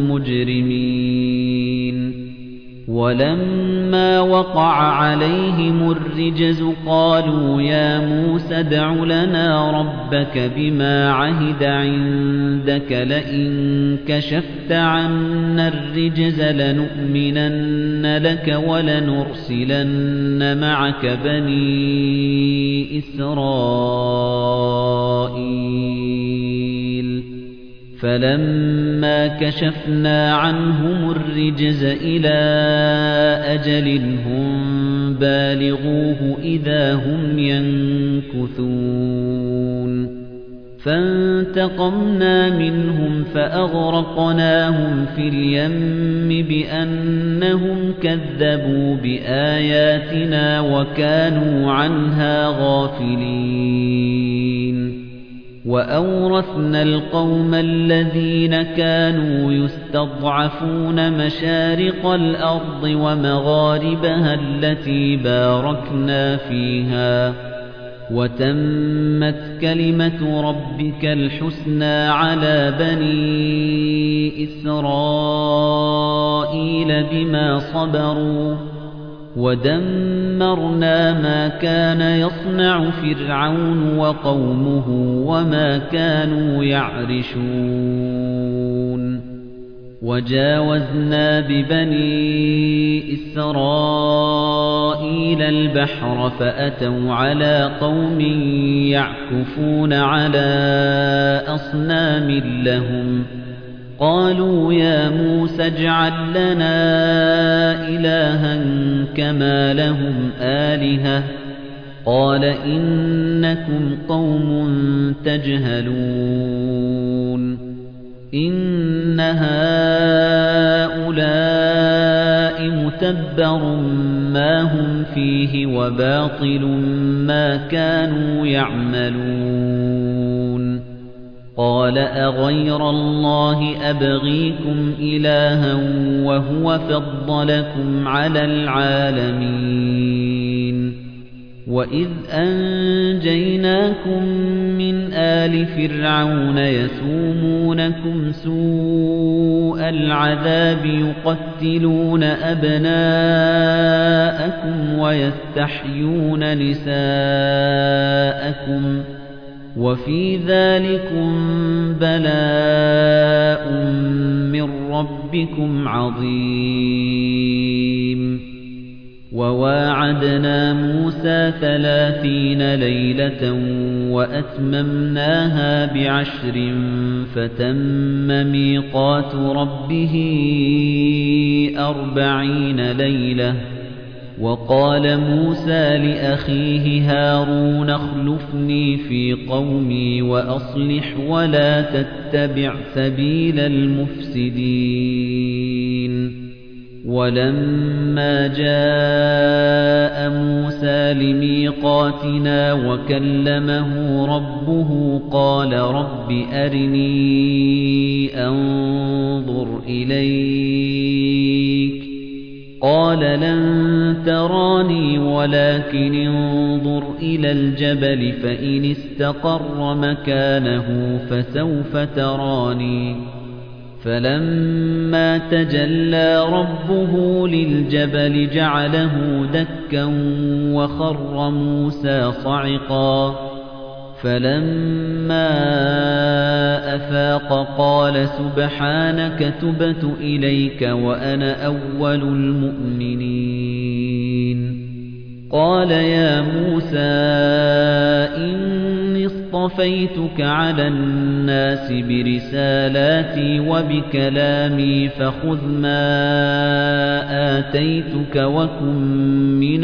مُجْرِمِينَ وَلَمَّا وَقَعَ عَلَيْهِمُ الرِّجْزُ قَالُوا يَا مُوسَى ادْعُ لَنَا رَبَّكَ بِمَا عَهِدَ عِندَكَ لَئِن كَشَفْتَ عَنَّا الرِّجْزَ لَنُؤْمِنَنَّ لَكَ وَلَنُرْسِلَنَّ مَعَكَ بَنِي إِسْرَائِيلَ فَلَمَّا كَشَفْنَا عَنْهُمُ الرِّجْزَ إِلَى أَجَلٍ هُمْ بَالِغُوهُ إِذَا هُمْ يَنكُثُونَ فَانتَقَمْنَا مِنْهُمْ فَأَغْرَقْنَاهُمْ فِي الْيَمِّ بِأَنَّهُمْ كَذَّبُوا بِآيَاتِنَا وَكَانُوا عَنْهَا غَافِلِينَ وَأَوْرَثْنَا الْقَوْمَ الَّذِينَ كَانُوا يُسْتَضْعَفُونَ مَشَارِقَ الْأَرْضِ وَمَغَارِبَهَا الَّتِي بَارَكْنَا فِيهَا وَتَمَّتْ كَلِمَةُ رَبِّكَ الْحُسْنَى عَلَى بَنِي إِسْرَائِيلَ بِمَا صَبَرُوا وَدَمَّرْنَا مَا كَانَ يَصْنَعُ فِرْعَوْنُ وَقَوْمُهُ وَمَا كَانُوا يَعْرِشُونَ وَجَاوَزْنَا بِبَنِي إِسْرَائِيلَ الْبَحْرَ فَأَتَوْا عَلَى قَوْمٍ يَعْكُفُونَ عَلَى أَصْنَامٍ لَهُمْ قالوا يا موسى اجعل لنا إلها كما لهم آلهة قال إنكم قوم تجهلون إن هؤلاء متبر ما هم فيه وباطل ما كانوا يعملون قال أغير الله أبغيكم إلها وهو فضلكم على العالمين وإذ أنجيناكم من آل فرعون يسومونكم سوء العذاب يقتلون أبناءكم ويستحيون نساءكم وفي ذلكم بلاء من ربكم عظيم وواعدنا موسى ثلاثين ليلة وأتممناها بعشر فتم ميقات ربه أربعين ليلة وقال موسى لأخيه هارون اخلفني في قومي وأصلح ولا تتبع سبيل المفسدين ولما جاء موسى لميقاتنا وكلمه ربه قال رب أرني أنظر إليك قال لن تراني ولكن انظر إلى الجبل فإن استقر مكانه فسوف تراني فلما تجلى ربه للجبل جعله دكا وخر موسى صعقا فلما أفاق قال سبحانك تبت إليك وأنا أول المؤمنين قال يا موسى إني اصطفيتك على الناس برسالاتي وبكلامي فخذ ما آتيتك وكن من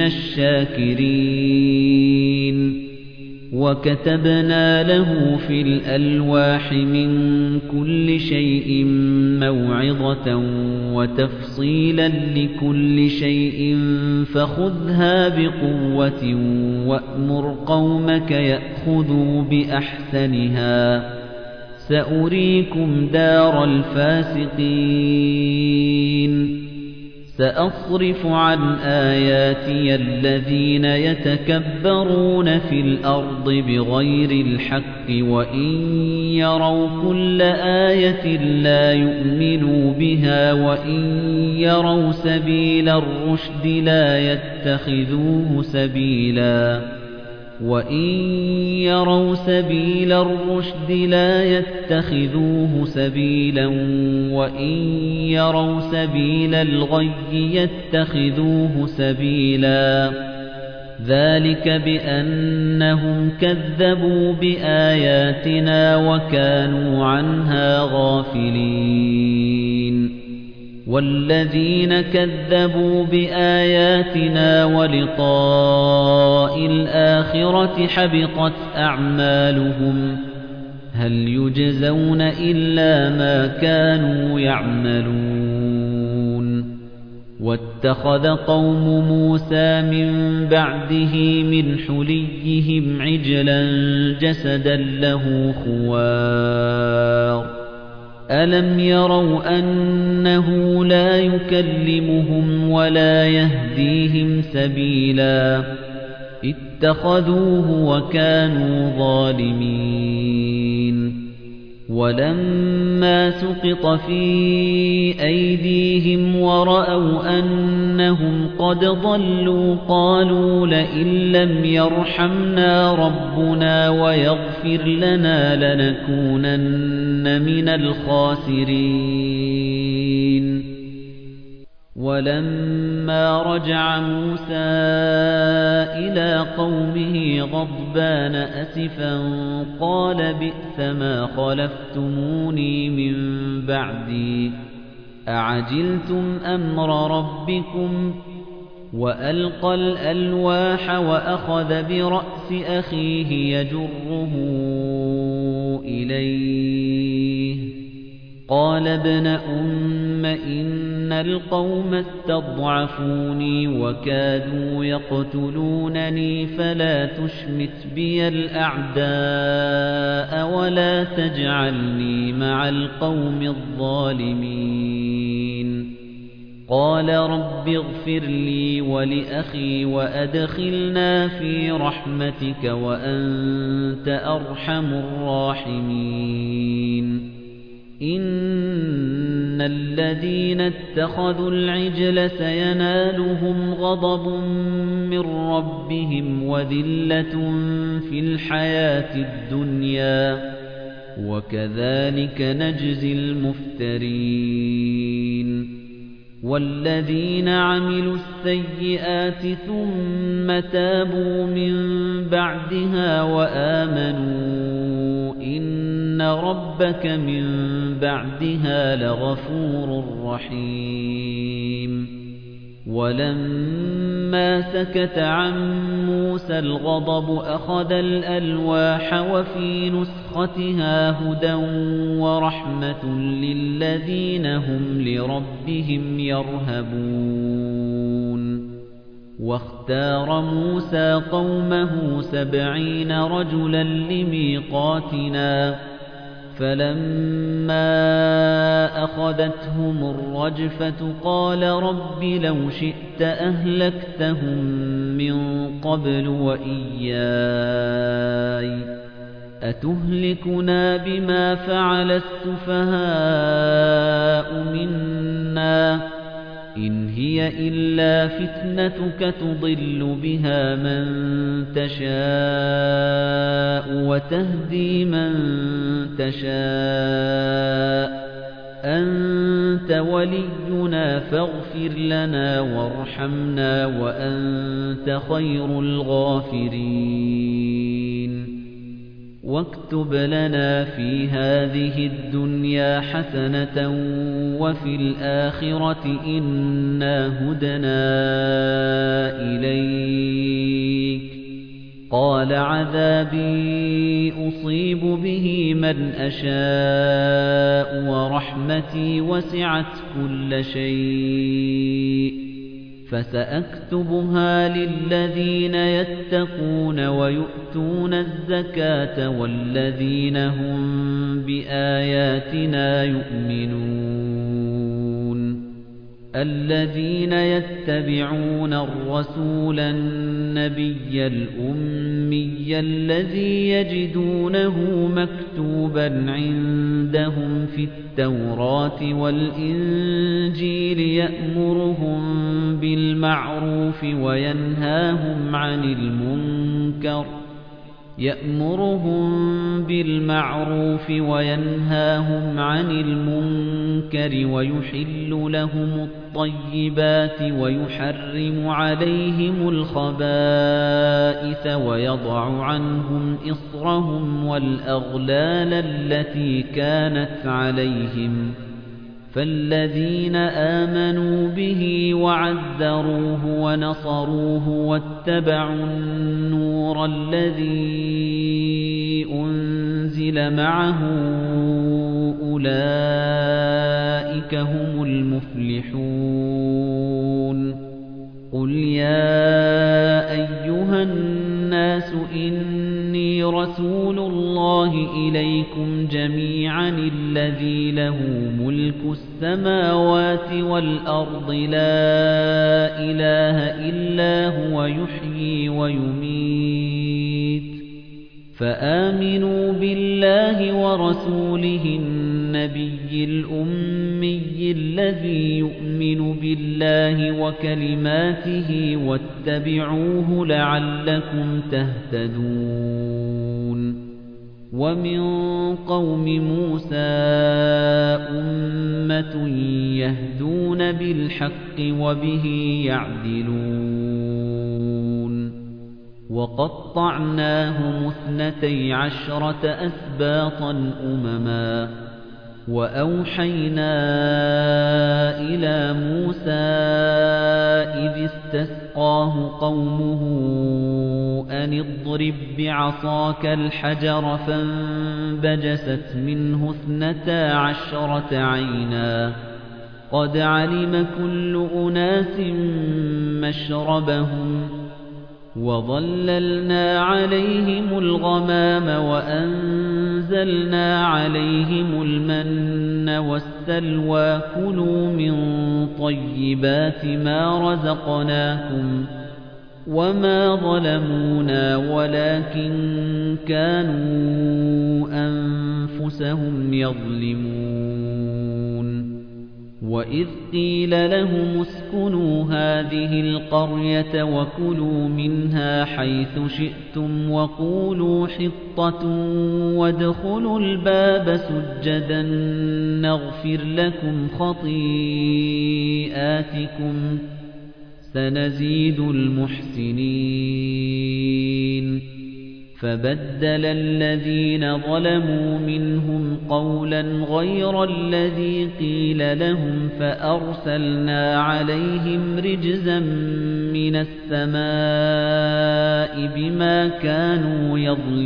الشاكرين وكتبنا له في الألواح من كل شيء موعظة وتفصيلا لكل شيء فخذها بقوة وأمر قومك يأخذوا بأحسنها سأريكم دار الفاسقين سأصرف عن آياتي الذين يتكبرون في الأرض بغير الحق وإن يروا كل آية لا يؤمنوا بها وإن يروا سبيل الرشد لا يتخذوه سبيلا وإن يروا سبيل الرشد لا يتخذوه سبيلا وإن يروا سبيل الغي يتخذوه سبيلا ذلك بأنهم كذبوا بآياتنا وكانوا عنها غافلين والذين كذبوا بآياتنا ولقاء الآخرة حبطت أعمالهم هل يجزون إلا ما كانوا يعملون واتخذ قوم موسى من بعده من حليهم عجلا جسدا له خوار ألم يروا أنه لا يكلمهم ولا يهديهم سبيلا اتخذوه وكانوا ظالمين ولما سقط في أيديهم ورأوا أنهم قد ضلوا قالوا لئن لم يرحمنا ربنا ويغفر لنا لنكونن من الخاسرين وَلَمَّا رَجَعَ مُوسَى إِلَى قَوْمِهِ غَضْبَانَ أَسِفًا قَالَ بِئْسَ مَا خَلَفْتُمُونِي مِن بَعْدِي أَعَجِلْتُمْ أَمْرَ رَبِّكُمْ وَأَلْقَى الْأَلْوَاحَ وَأَخَذَ بِرَأْسِ أَخِيهِ يَجُرُّهُ إِلَيْهِ قَالَ ابْنَ أُمَّ إِنَّ الْقَوْمَ اسْتَضْعَفُونِي وَكَادُوا يَقْتُلُونَنِي فَلَا تُشْمِتْ بِيَ الْأَعْدَاءَ وَلَا تَجْعَلْنِي مَعَ الْقَوْمِ الظَّالِمِينَ قَالَ رَبِّ اغْفِرْ لِي وَلِأَخِي وَأَدْخِلْنَا فِي رَحْمَتِكَ وَأَنْتَ أَرْحَمُ الرَّاحِمِينَ إِنَّ الَّذِينَ اتَّخَذُوا الْعِجْلَ سَيَنَالُهُمْ غَضَبٌ مِّن رَّبِّهِمْ وَذِلَّةٌ فِي الْحَيَاةِ الدُّنْيَا وَكَذَلِكَ نَجْزِي الْمُفْتَرِينَ وَالَّذِينَ عَمِلُوا السَّيِّئَاتِ ثُمَّ تَابُوا مِن بَعْدِهَا وَآمَنُوا إِنَّ رَبَّكَ مِن بَعْدِهَا لَغَفُورٌ رَّحِيمٌ وَلَمَّا سَكَتَ عَن مُّوسَى الْغَضَبُ أَخَذَ الْأَلْوَاحَ وَفِي نُسْخَتِهَا هُدًى وَرَحْمَةٌ لِّلَّذِينَ هُمْ لِرَبِّهِمْ يَرْهَبُونَ وَاخْتَارَ مُوسَى قَوْمَهُ سَبْعِينَ رَجُلًا لِّمِيقَاتِنَا فَلَمَّا أَخَذَتْهُمُ الرَّجْفَةُ قَالَ رَبِّ لَوْ شِئْتَ أَهْلَكْتَهُم مِّن قَبْلُ وَإِيَّايَ أَتُهْلِكُنَا بِمَا فَعَلَ السُّفَهَاءُ مِنَّا إِنْ هِيَ إِلَّا فِتْنَتُكَ تُضِلُّ بِهَا مَن تَشَاءُ وَتَهْدِي مَن تَشَاءُ أَنْتَ وَلِيُّنَا فَاغْفِرْ لَنَا وَارْحَمْنَا وَأَنْتَ خَيْرُ الْغَافِرِينَ وَاكْتُبْ لَنَا فِي هَذِهِ الدُّنْيَا حَسَنَةً وَفِي الْآخِرَةِ إِنَّا هُدْنَا إِلَيْكَ قَالَ عَذَابِي أُصِيبُ بِهِ مَنْ أَشَاءُ وَرَحْمَتِي وَسِعَتْ كُلَّ شَيْءٍ فَسَأَكْتُبُهَا لِلَّذِينَ يَتَّقُونَ وَيُؤْتُونَ الزَّكَاةَ وَالَّذِينَ هُمْ بِآيَاتِنَا يُؤْمِنُونَ الَّذِينَ يَتَّبِعُونَ الرَّسُولَ النَّبِيَّ الْأُمِّيَّ الَّذِي يَجِدُونَهُ مَكْتُوبًا عِندَهُمْ فِي التَّوْرَاةِ وَالْإِنجِيلِ يَأْمُرُهُم بِالْمَعْرُوفِ وَيَنْهَاهُمْ عَنِ الْمُنكَرِ يَأْمُرُهُم بِالْمَعْرُوفِ وَيَنْهَاهُمْ عَنِ الْمُنكَرِ وَيُحِلُّ لَهُمُ الطَّيِّبَاتِ وَيُحَرِّمُ عَلَيْهِمُ الْخَبَائِثَ وَيَضَعُ عَنْهُمْ إِصْرَهُمْ وَالْأَغْلَالَ الَّتِي كَانَتْ عَلَيْهِمْ فَالَّذِينَ آمَنُوا بِهِ وَعَزَّرُوهُ وَنَصَرُوهُ وَاتَّبَعُوا النُّورَ الَّذِي أُنزِلَ مَعَهُ أُولَئِكَ هُمُ الْمُفْلِحُونَ قُلْ يَا أَيُّهَا النَّاسُ إِنِّي رَسُولُ اللَّهِ إِلَيْكُمْ جَمِيعًا الَّذِي لَهُ مُلْكُ السَّمَاوَاتِ وَالْأَرْضِ لَا إِلَٰهَ إِلَّا هُوَ يُحْيِي وَيُمِيتُ فَآمِنُوا بِاللَّهِ وَرَسُولِهِ النَّبِيِّ الْأُمِّيِّ الَّذِي يُؤْمِنُ بِاللَّهِ وَكَلِمَاتِهِ وَاتَّبِعُوهُ لَعَلَّكُمْ تَهْتَدُونَ وَمِن قَوْمِ مُوسَىٰ أُمَّةٌ يَهْدُونَ بِالْحَقِّ وَبِهِ يَعْدِلُونَ وَقَطَّعْنَاهُمُ اثْنَتَيْ عَشْرَةَ أَسْبَاطًا أُمَمًا وَأَوْحَيْنَا إِلَى مُوسَىٰ إِذِ اسْتَسْقَاهُ قَوْمُهُ أَنِ اضْرِب بِّعَصَاكَ الْحَجَرَ فَانبَجَسَتْ مِنْهُ اثْنَتَا عَشْرَةَ عَيْنًا قَدْ عَلِمَ كُلُّ أُنَاسٍ مَّشْرَبَهُمْ وَظَلَّلْنَا عَلَيْهِمُ الْغَمَامَ وَأَنزَلْنَا عَلَيْهِمُ الْمَنَّ وَالسَّلْوَىٰ كُلُوا مِن طَيِّبَاتِ مَا رَزَقْنَاكُمْ وَمَا ظَلَمُونَا وَلَكِن كَانُوا أَنفُسَهُمْ يَظْلِمُونَ وَإِذْ قِيلَ لَهُمُ اسْكُنُوا هَٰذِهِ الْقَرْيَةَ وَكُلُوا مِنْهَا حَيْثُ شِئْتُمْ وَقُولُوا حِطَّةٌ وَادْخُلُوا الْبَابَ سُجَّدًا نَّغْفِرْ لَكُمْ خَطِيئَاتِكُمْ سَنَزِيدُ الْمُحْسِنِينَ فَبَدَّلَ الَّذِينَ ظَلَمُوا مِنْهُمْ قَوْلًا غَيْرَ الَّذِي قِيلَ لَهُمْ فَأَرْسَلْنَا عَلَيْهِمْ رِجْزًا مِّنَ السَّمَاءِ بِمَا كَانُوا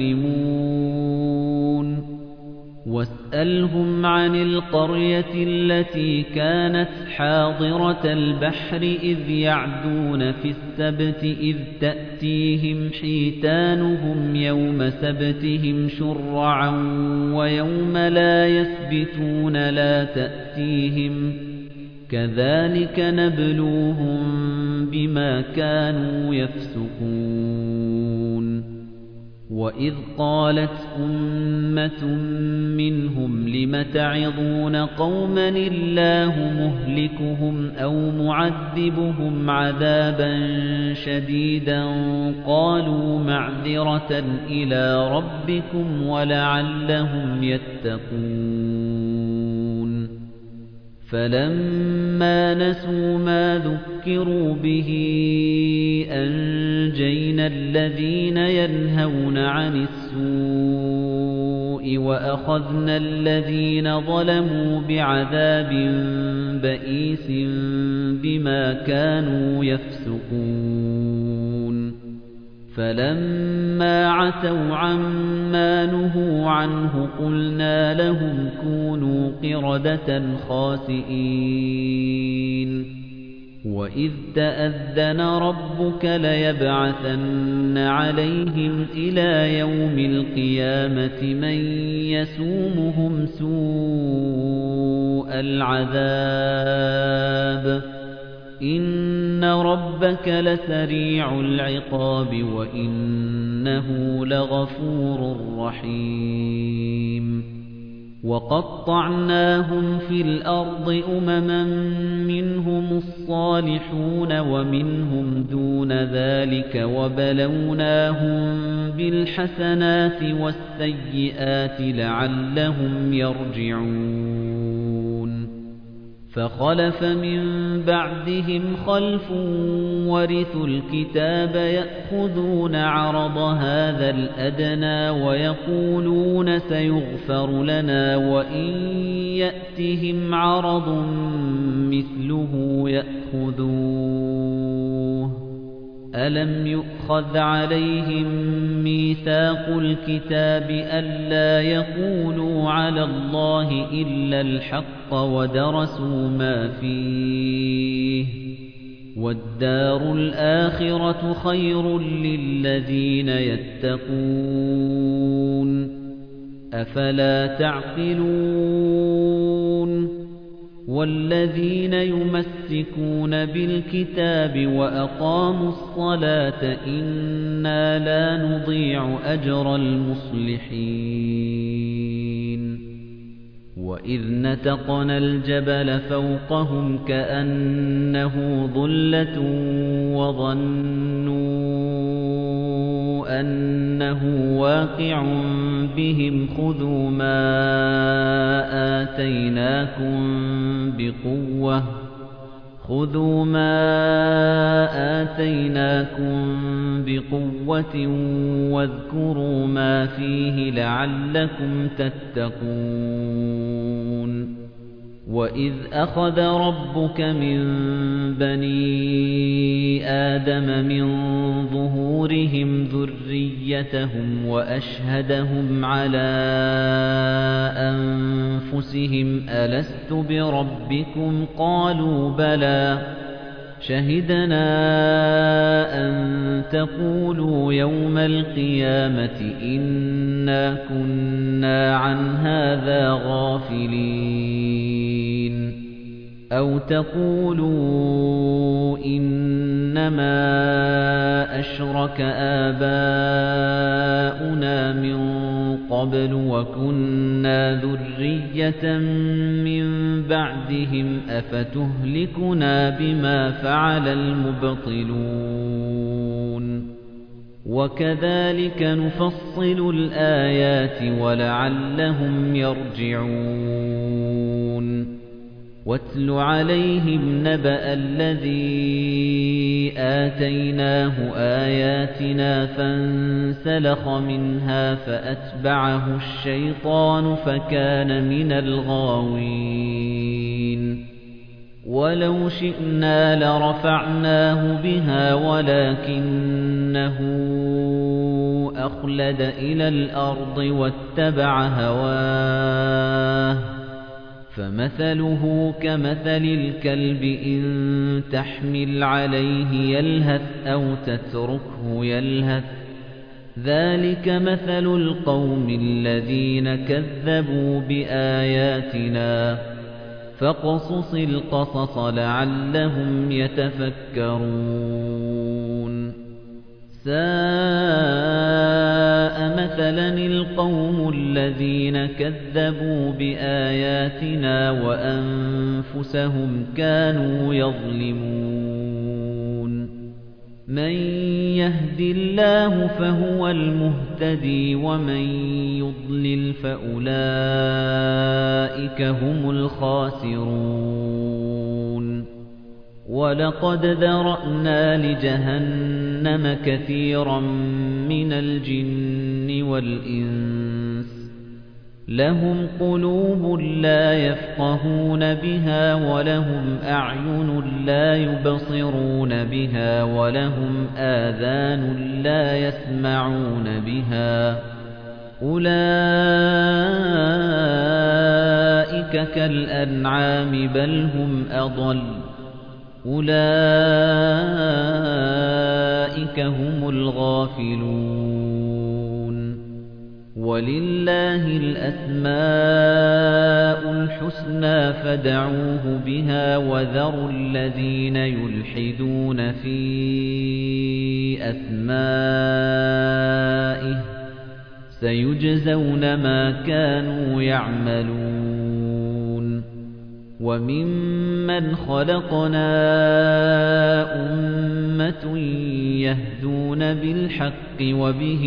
يَظْلِمُونَ وَاسْأَلْهُمْ عَنِ الْقَرْيَةِ الَّتِي كَانَتْ حَاضِرَةَ الْبَحْرِ إِذْ يَعْدُونَ فِي السَّبْتِ إِذْ تَأْتِيهِمْ حِيتَانُهُمْ يَوْمَ سَبْتِهِمْ شُرَّعًا وَيَوْمَ لَا يَسْبِتُونَ لَا تَأْتِيهِمْ كَذَلِكَ نَبْلُوهُم بِمَا كَانُوا يَفْسُقُونَ وَإِذْ قَالَتْ أُمَّةٌ مِّنْهُمْ لِمَ تَعِظُونَ قَوْمًا اللَّهُ مُهْلِكُهُمْ أَوْ مُعَذِّبُهُمْ عَذَابًا شَدِيدًا قَالُوا مَعْذِرَةً إِلَىٰ رَبِّكُمْ وَلَعَلَّهُمْ يَتَّقُونَ فَلَمَّا نَسُوا مَا ذُكِّرُوا بِهِ أَنجَيْنَا الَّذِينَ يَنْهَوْنَ عَنِ السُّوءِ وَأَخَذْنَا الَّذِينَ ظَلَمُوا بِعَذَابٍ بَئِيسٍ بِمَا كَانُوا يَفْسُقُونَ فَلَمَّا عَتَوْا عَمَّا نُهُوا عَنْهُ قُلْنَا لَهُمْ كُونُوا قِرَدَةً خَاسِئِينَ وَإِذْ تَأَذَّنَ رَبُّكَ لَيَبْعَثَنَّ عَلَيْهِمْ إِلَى يَوْمِ الْقِيَامَةِ مَن يَسُومُهُمْ سُوءَ الْعَذَابِ إِنَّ رَبَّكَ لَسَرِيعُ الْعِقَابِ وَإِنَّهُ لَغَفُورٌ رَّحِيمٌ وَقَطَّعْنَاهُمْ فِي الْأَرْضِ أُمَمًا مِّنْهُمُ الصَّالِحُونَ وَمِنْهُمْ دُونَ ذَلِكَ وَبَلَوْنَاهُم بِالْحَسَنَاتِ وَالسَّيِّئَاتِ لَعَلَّهُمْ يَرْجِعُونَ فَخَلَفَ مِن بَعْدِهِمْ خَلْفٌ وَرِثُوا الْكِتَابَ يَأْخُذُونَ عَرَضَ هَٰذَا الْأَدْنَىٰ وَيَقُولُونَ سَيُغْفَرُ لَنَا وَإِن يَأْتِهِمْ عَرَضٌ مِّثْلُهُ يَأْخُذُوهُ أَلَمْ يُؤْخَذْ عَلَيْهِم مِّيثَاقُ الْكِتَابِ أَلَّا يَقُولُوا عَلَى اللَّهِ إِلَّا الْحَقَّ وَدَرَسُوا مَا فِيهِ وَالدَّارُ الْآخِرَةُ خَيْرٌ لِّلَّذِينَ يَتَّقُونَ أَفَلَا تَعْقِلُونَ وَالَّذِينَ يُمَسِّكُونَ بِالْكِتَابِ وَأَقَامُوا الصَّلَاةَ إِنَّا لَا نُضِيعُ أَجْرَ الْمُصْلِحِينَ وَإِذْ نَتَقْنَا الْجَبَلَ فَوْقَهُمْ كَأَنَّهُ ظُلَّةٌ وَظَنُّوا أَنَّهُ واقع بهم خذوا ما آتيناكم بقوة خذوا ما آتيناكم بقوة واذكروا ما فيه لعلكم تتقون وَإِذْ أَخَذَ رَبُّكَ مِنْ بَنِي آدَمَ مِنْ ظُهُورِهِمْ ذُرِّيَّتَهُمْ وَأَشْهَدَهُمْ عَلَى أَنْفُسِهِمْ أَلَسْتُ بِرَبِّكُمْ قَالُوا بَلَى شَهِدْنَا أَن تَقُولُوا يَوْمَ الْقِيَامَةِ إِنَّا كُنَّا عَنْ هَذَا غَافِلِينَ أَوْ تَقُولُوا إِنَّمَا أَشْرَكَ آبَاؤُنَا مِن قَبْلُ وَكُنَّا ذُرِّيَّةً مِّن بَعْدِهِمْ أَفَتُهْلِكُنَا بِمَا فَعَلَ الْمُبْطِلُونَ وَكَذَلِكَ نُفَصِّلُ الْآيَاتِ وَلَعَلَّهُمْ يَرْجِعُونَ وَاتْلُ عَلَيْهِمْ نَبَأَ الَّذِي آتَيْنَاهُ آيَاتِنَا فَانسَلَخَ مِنْهَا فَأَتْبَعَهُ الشَّيْطَانُ فَكَانَ مِنَ الْغَاوِينَ وَلَوْ شِئْنَا لَرَفَعْنَاهُ بِهَا وَلَكِنَّهُ أَخْلَدَ إِلَى الْأَرْضِ وَاتَّبَعَ هَوَاهُ فَمَثَلُهُ كَمَثَلِ الْكَلْبِ إِن تَحْمِلْ عَلَيْهِ يَلْهَثْ أَوْ تَتْرُكْهُ يَلْهَث ذَلِكَ مَثَلُ الْقَوْمِ الَّذِينَ كَذَّبُوا بِآيَاتِنَا فَاقْصُصِ الْقَصَصَ لَعَلَّهُمْ يَتَفَكَّرُونَ سَاءَ مَثَلًا الْقَوْمُ الَّذِينَ كَذَّبُوا بِآيَاتِنَا وَأَنفُسَهُمْ كَانُوا يَظْلِمُونَ مَن يَهْدِ اللَّهُ فَهُوَ الْمُهْتَدِي وَمَن يُضْلِلْ فَأُولَئِكَ هُمُ الْخَاسِرُونَ وَلَقَدْ ذَرَأْنَا لِجَهَنَّمَ كَثِيرًا مِنَ الْجِنِّ وَالْإِنسِ لَهُمْ قُلُوبٌ لَّا يَفْقَهُونَ بِهَا وَلَهُمْ أَعْيُنٌ لَّا يُبْصِرُونَ بِهَا وَلَهُمْ آذَانٌ لَّا يَسْمَعُونَ بِهَا أُولَئِكَ كَالْأَنْعَامِ بَلْ هُمْ أَضَلُّ أُولَئِكَ هُمُ الْغَافِلُونَ وَلِلَّهِ الْأَسْمَاءُ الْحُسْنَى فَادْعُوهُ بِهَا وَذَرُوا الَّذِينَ يُلْحِدُونَ فِي أَسْمَائِهِ سَيُجْزَوْنَ مَا كَانُوا يَعْمَلُونَ وَمِمَّنْ خَلَقْنَا أُمَّةٌ يَهْدُونَ بِالْحَقِّ وَبِهِ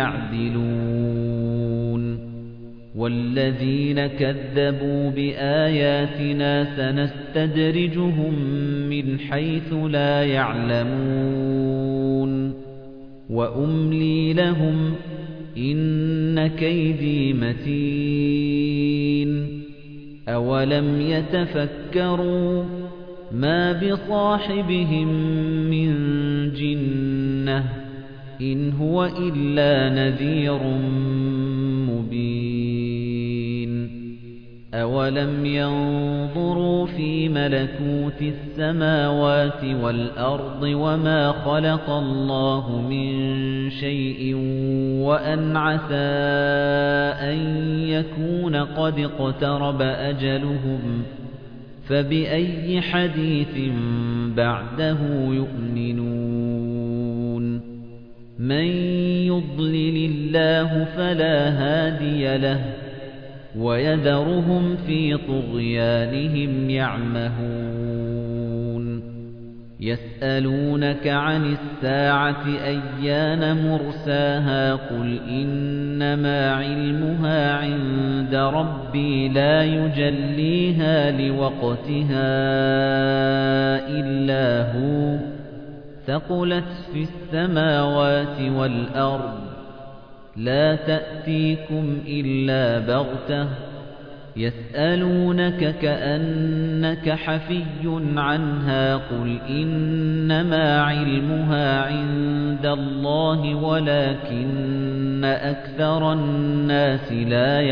يَعْدِلُونَ وَالَّذِينَ كَذَّبُوا بِآيَاتِنَا سَنَسْتَدْرِجُهُم مِّنْ حَيْثُ لَا يَعْلَمُونَ وَأُمْلِي لَهُمْ إِنَّ كَيْدِي مَتِينٌ أَوَلَمْ يَتَفَكَّرُوا مَا بِصَاحِبِهِم مِّن جِنَّةٍ إِنْ هُوَ إِلَّا نَذِيرٌ مُبِينٌ أَوَلَمْ يَنظُرُوا فِي مَلَكُوتِ السَّمَاوَاتِ وَالْأَرْضِ وَمَا خَلَقَ اللَّهُ مِن شَيْءٍ وَأَنْ عَسَىٰ أَن يَكُونَ قَدِ اقْتَرَبَ أَجَلُهُمْ فَبِأَيِّ حَدِيثٍ بَعْدَهُ يُؤْمِنُونَ مَن يُضْلِلِ اللَّهُ فَلَا هَادِيَ لَهُ وَيَذَرُهُمْ فِي طُغْيَانِهِمْ يَعْمَهُونَ يسألونك عن الساعة أيان مرساها قل إنما علمها عند ربي لا يجليها لوقتها إلا هو ثقلت في السماوات والأرض لا تأتيكم إلا بغتة يسألونك كأنك حفي عنها قل إنما علمها عند الله ولكن أكثر الناس لا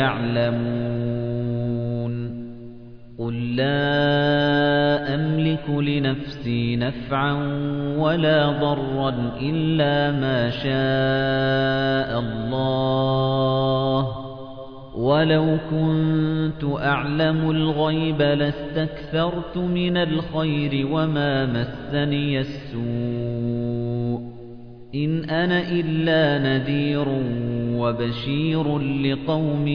يعلمون قل لا أملك لنفسي نفعا ولا ضرا إلا ما شاء الله ولو كنت أعلم الغيب لاستكثرت من الخير وما مسني السوء إن أنا إلا نذير وبشير لقوم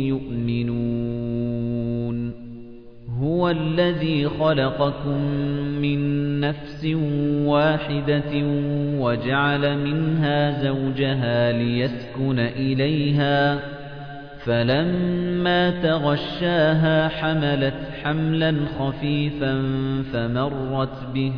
يؤمنون هو الذي خلقكم من نفس واحدة وجعل منها زوجها ليسكن إليها فلما تغشاها حملت حملا خفيفا فمرت به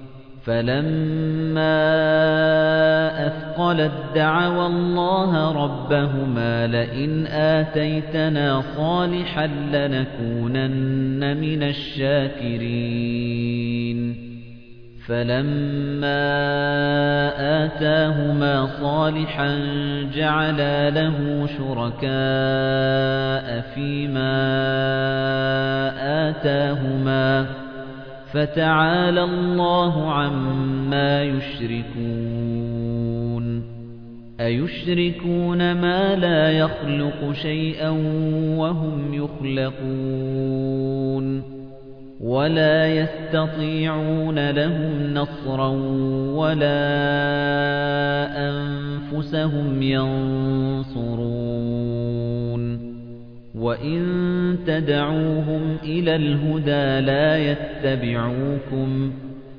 فلما أثقلت دعوا الله ربهما لئن آتيتنا صالحا لنكونن من الشاكرين فلما آتاهما صالحا جعلا له شركاء فيما آتاهما فتعالى الله عما يشركون أيشركون ما لا يخلق شيئا وهم يخلقون ولا يستطيعون لهم نصرا ولا أنفسهم ينصرون وإن تدعوهم إلى الهدى لا يتبعوكم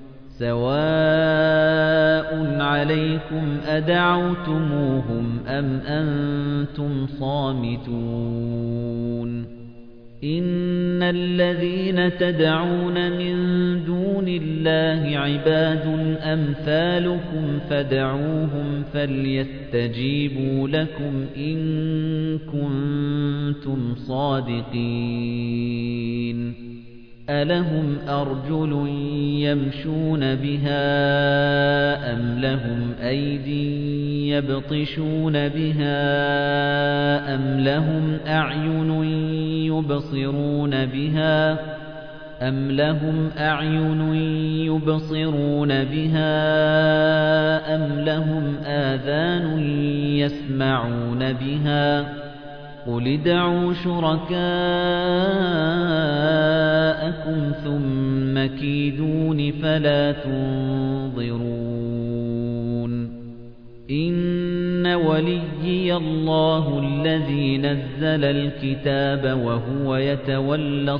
سواء عليكم أدعوتموهم أم أنتم صامتون إن الذين تدعون من دون الله عباد أمثالكم فدعوهم فليستجيبوا لكم إن كنتم صادقين ألهم أرجل يمشون بها أم لهم أيدي يبطشون بها أم لهم أعين يبصرون بها أم لهم أعين يبصرون بها أم لهم آذان يسمعون بها قل ادعوا شركاءكم ثم كيدون فلا تنظرون إن وليي الله الذي نزل الكتاب وهو يتولى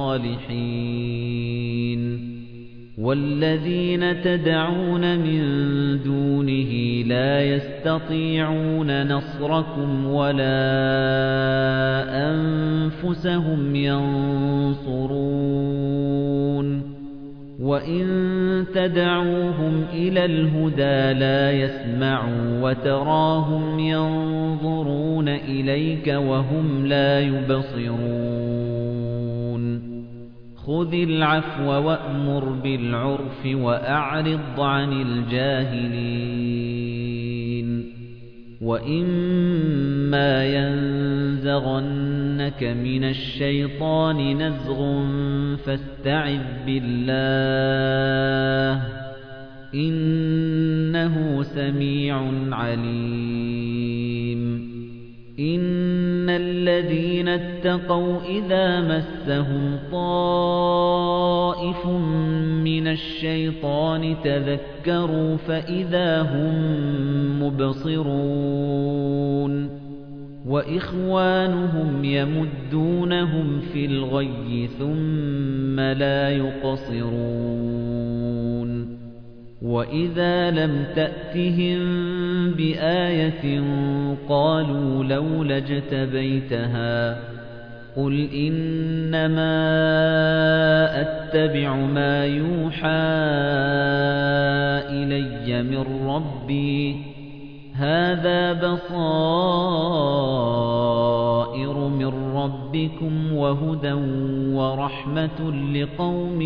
الصالحين والذين تدعون من دونه لا يستطيعون نصركم ولا أنفسهم ينصرون وإن تدعوهم إلى الهدى لا يسمعوا وتراهم ينظرون إليك وهم لا يبصرون خذ العفو وأمر بالعرف وأعرض عن الجاهلين وإما ينزغنك من الشيطان نزغ فاستعذ بالله إنه سميع عليم إن الذين اتقوا إذا مسهم طائف من الشيطان تذكروا فإذا هم مبصرون وإخوانهم يمدونهم في الغي ثم لا يقصرون وَإِذَا لَمْ تَأْتِهِم بِآيَةٍ قَالُوا لَوْلَا اجْتَبَيْتَهَا قُلْ إِنَّمَا أَتَّبِعُ مَا يُوحَى إِلَيَّ مِن رَّبِّي هَذَا بَصَائِرُ مِن رَّبِّكُمْ وَهُدًى وَرَحْمَةٌ لِّقَوْمٍ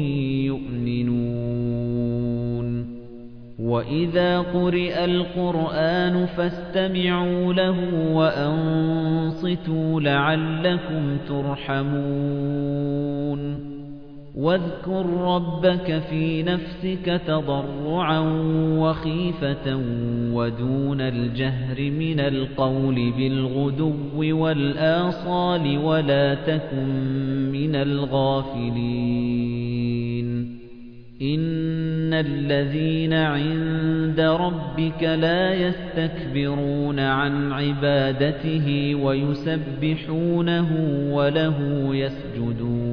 يُؤْمِنُونَ وَإِذَا قُرِئَ الْقُرْآنُ فَاسْتَمِعُوا لَهُ وَأَنصِتُوا لَعَلَّكُمْ تُرْحَمُونَ وَاذْكُر رَّبَّكَ فِي نَفْسِكَ تَضَرُّعًا وَخِيفَةً وَدُونَ الْجَهْرِ مِنَ الْقَوْلِ بِالْغُدُوِّ وَالْآصَالِ وَلَا تَكُن مِّنَ الْغَافِلِينَ إِنَّ الَّذِينَ عِندَ رَبِّكَ لَا يَسْتَكْبِرُونَ عَن عِبَادَتِهِ وَيُسَبِّحُونَهُ وَلَهُ يَسْجُدُونَ